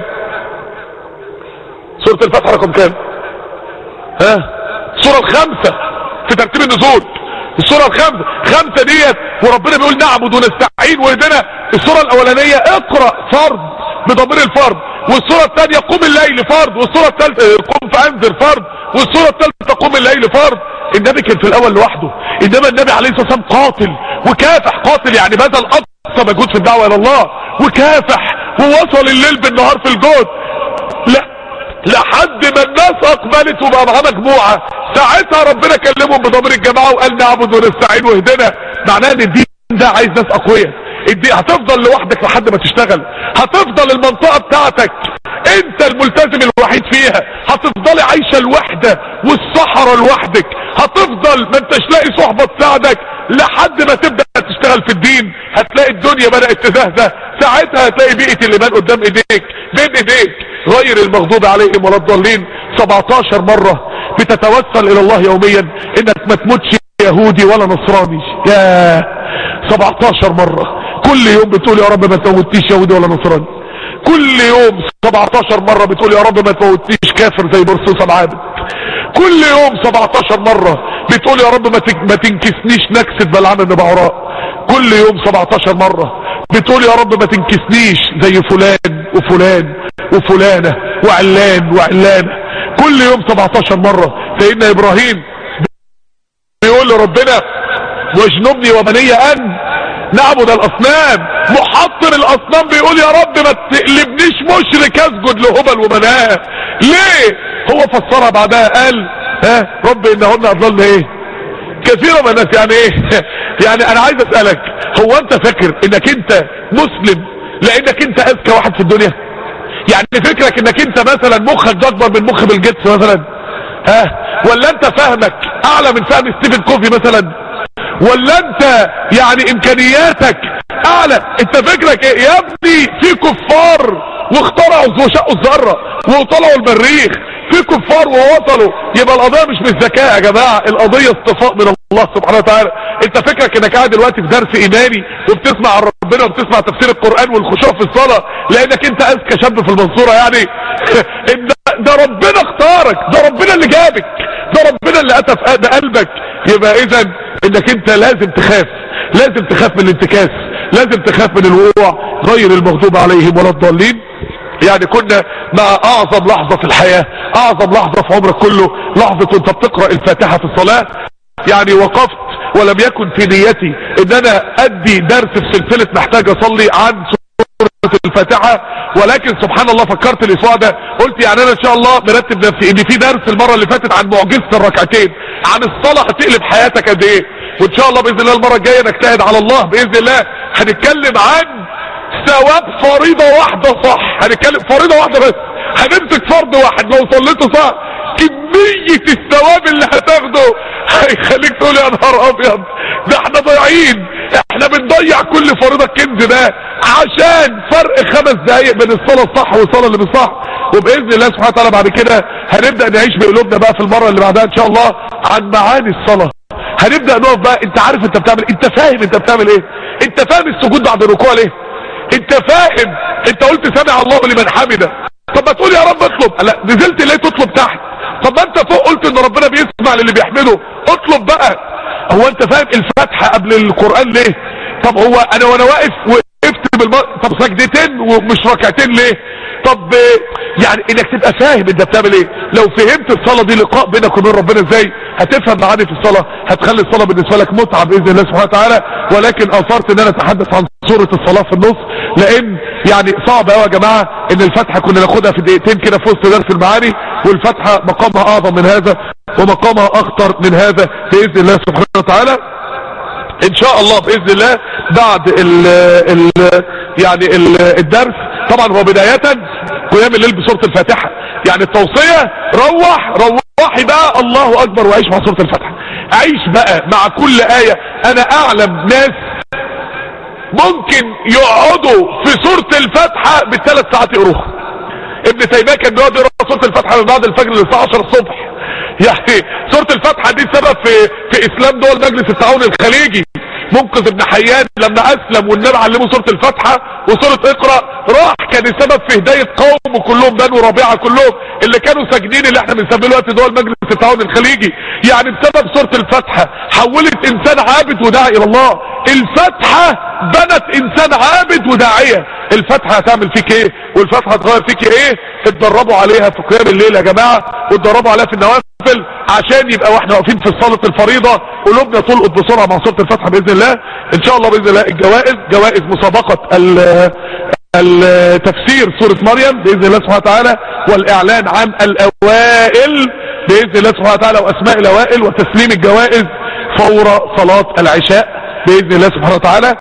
Speaker 1: سورة الفاتحة رقم كام؟ السورة الخامسة في ترتيب النزول. السورة الخامسة ديت، وربنا بيقول نعبد ونستعين واهدنا. السورة الاولانية اقرأ فرض بضمير الفرض، والسورة الثانية قم الليل فرض، والسورة الثالثة قم فانذر فرض، والسورة الثالثة قم الليل فرض. النبي كان في الاول لوحده، انما النبي عليه الصلاة والسلام قاتل وكافح. قاتل يعني بذل اقصى مجهود في الدعوة الى الله، وكافح ووصل الليل بالنهار في الجهد لحد ما الناس اقبلت وبقى معاه مجموعة. ساعتها ربنا كلمهم بضمير الجماعة وقال نعبد ونستعين واهدنا. معناه ان الدين ده عايز ناس اقوياء. الدين هتفضل لوحدك لحد ما تشتغل، هتفضل المنطقة بتاعتك انت الملتزم الوحيد فيها، هتفضلي عايشة الوحدة والصحراء لوحدك، هتفضل ما انتش لاقي صحبة تساعدك لحد ما تبدأ تشتغل في الدين. هتلاقي الدنيا بدأت تزهزه، ساعتها هتلاقي بيئة الايمان قدام ايديك بين ايديك. غير المغضوب عليهم ولا الضالين 17 مرة بتتوسل الى الله يوميا انك ما تموتش يهودي ولا نصراني. يا 17 مرة كل يوم بتقول يا رب ما تموتنيش يهودي ولا نصراني. كل يوم 17 مرة بتقول يا رب ما تموتنيش كافر زي برصوصة العابد. كل يوم 17 مرة بتقول يا رب ما تنكسنيش نكسة بلعام بن بعوراء. كل يوم 17 مرة بتقول يا رب ما تنكسنيش زي فلان وفلان وفلانة وعلان وعلانة. كل يوم 17 مرة سيدنا ابراهيم بيقول لربنا واجنبني وبني ان نعبد الاصنام. محطم الاصنام بيقول يا رب ما تقلبنيش مشرك اسجد لهبل ومناه. ليه؟ هو فسرها بعدها قال رب انهن اضللن ايه كثيرا من الناس. يعني ايه؟ يعني انا عايز اسألك، هو انت فاكر انك انت مسلم لانك انت اذكى واحد في الدنيا؟ يعني فكرك انك انت مثلا مخك اكبر من مخ بيل جيتس مثلا؟ ولا انت فهمك اعلى من فهم ستيفن كوفي مثلا؟ ولا انت يعني امكانياتك اعلى؟ انت فكرك ايه يا ابني؟ في كفار واخترعوا وشقوا الذره وطلعوا المريخ، في كفار ووصلوا. يبقى القضيه مش بالذكاء يا جماعه، القضيه اصطفاء من الله سبحانه وتعالى. انت فكرك انك قاعد دلوقتي في درس ايماني وبتسمع عن ربنا وبتسمع تفسير القران والخشوع في الصلاه لانك انت اذكى شاب في المنصوره يعني؟ ده ربنا اختارك، ده ربنا اللي جابك، ده ربنا اللي اتى في قلبك. يبقى اذا انك انت لازم تخاف، لازم تخاف من الانتكاس، لازم تخاف من الوقوع غير المغضوب عليهم ولا الضالين. يعني كنا مع اعظم لحظة في الحياة، اعظم لحظة في عمرك كله، لحظة وانت بتقرأ الفاتحة في الصلاة. يعني وقفت ولم يكن في نيتي ان انا ادي درس في سلسلة محتاج اصلي عن سورة الفاتحة، ولكن سبحان الله فكرت الاسبوع ده قلت يعني انا ان شاء الله مرتب نفسي ان في درس المرة اللي فاتت عن معجزة الركعتين، عن الصلاة هتقلب حياتك قد ايه. وان شاء الله باذن الله المرة الجاية نجتهد على الله باذن الله هنتكلم عن ثواب فريضة واحدة صح. هنتكلم فريضة واحدة بس، هنمسك فرض واحد لو صليته صح كمية الثواب اللي هتاخده هيخليك تقول يا نهار ابيض ده احنا ضايعين، احنا بنضيع كل فريضة الكنز ده عشان فرق 5 دقايق بين الصلاة الصح والصلاة اللي مش صح. وباذن الله سبحانه وتعالى بعد كده هنبدأ نعيش بقلوبنا بقى في المرة اللي بعدها ان شاء الله عن معاني الصلاة. هنبدأ نقف بقى، انت عارف انت بتعمل، انت فاهم انت بتعمل ايه؟ انت فاهم السجود بعد الركوع ليه؟ انت فاهم؟ انت قلت سمع الله لمن حمده، طب ما تقول يا رب اطلب. لا نزلت ليه تطلب تحت؟ طب ما انت فوق قلت ان ربنا بيسمع للي بيحمده، اطلب بقى. هو انت فاهم الفاتحه قبل القران ليه؟ طب هو انا وانا واقف وقفت طب سجدتين ومش ركعتين ليه؟ طب يعني انك تبقى فاهم انت بتعمل ايه. لو فهمت الصلاه دي لقاء بينك وبين ربنا ازاي، هتفهم معاني في الصلاه، هتخلي الصلاه بالنسبه لك متعه باذن الله سبحانه وتعالى. ولكن اثرت ان انا اتحدث عن سوره الصلاه في النص لان يعني صعب قوي يا جماعه ان الفاتحه كنا ناخدها في دقيقتين كده في وسط درس المعاني، والفاتحه مقامها اعظم من هذا ومقامها اخطر من هذا باذن الله سبحانه وتعالى. ان شاء الله باذن الله بعد الدرس طبعا هو بداية قيام الليل بسورة الفاتحة. يعني التوصية روحي بقى الله اكبر وعيش مع سورة الفاتحة، عيش بقى مع كل آية. انا اعلم ناس ممكن يقعدوا في سورة الفاتحة ب3 ساعات يقروها. ابن تيمية كان بيقعد يقرا سورة الفاتحة من بعد الفجر للساعة 10 الصبح. يعني سورة الفاتحة دي سبب في اسلام دول مجلس التعاون الخليجي. منقذ ابن حيان لما اسلم والنبي علمه سورة الفاتحة وسورة اقرأ راح كان السبب في هداية قوم كلهم، بنو ربيعة كلهم اللي كانوا ساجنين اللي احنا بنسميه دلوقتي دول مجلس التعاون الخليجي. يعني بسبب سورة الفاتحة حولت انسان عابد وداعي الى الله. الفاتحة بنت انسان عابد وداعية. الفاتحة هتعمل فيك ايه والفاتحة هتغير فيك ايه؟ اتدربوا عليها في قيام الليل يا جماعة، واتدربوا عليها في النوافل عشان يبقى واحنا واقفين في صلاة الفريضة قلوبنا تلقط بسرعة مع سورة الفاتحة باذن الله. ان شاء الله باذن الله الجوائز جوائز مسابقة التفسير سورة مريم باذن الله سبحانه وتعالى، والاعلان عن الاوائل باذن الله سبحانه وتعالى واسماء الاوائل وتسليم الجوائز فور صلاة العشاء باذن الله سبحانه وتعالى.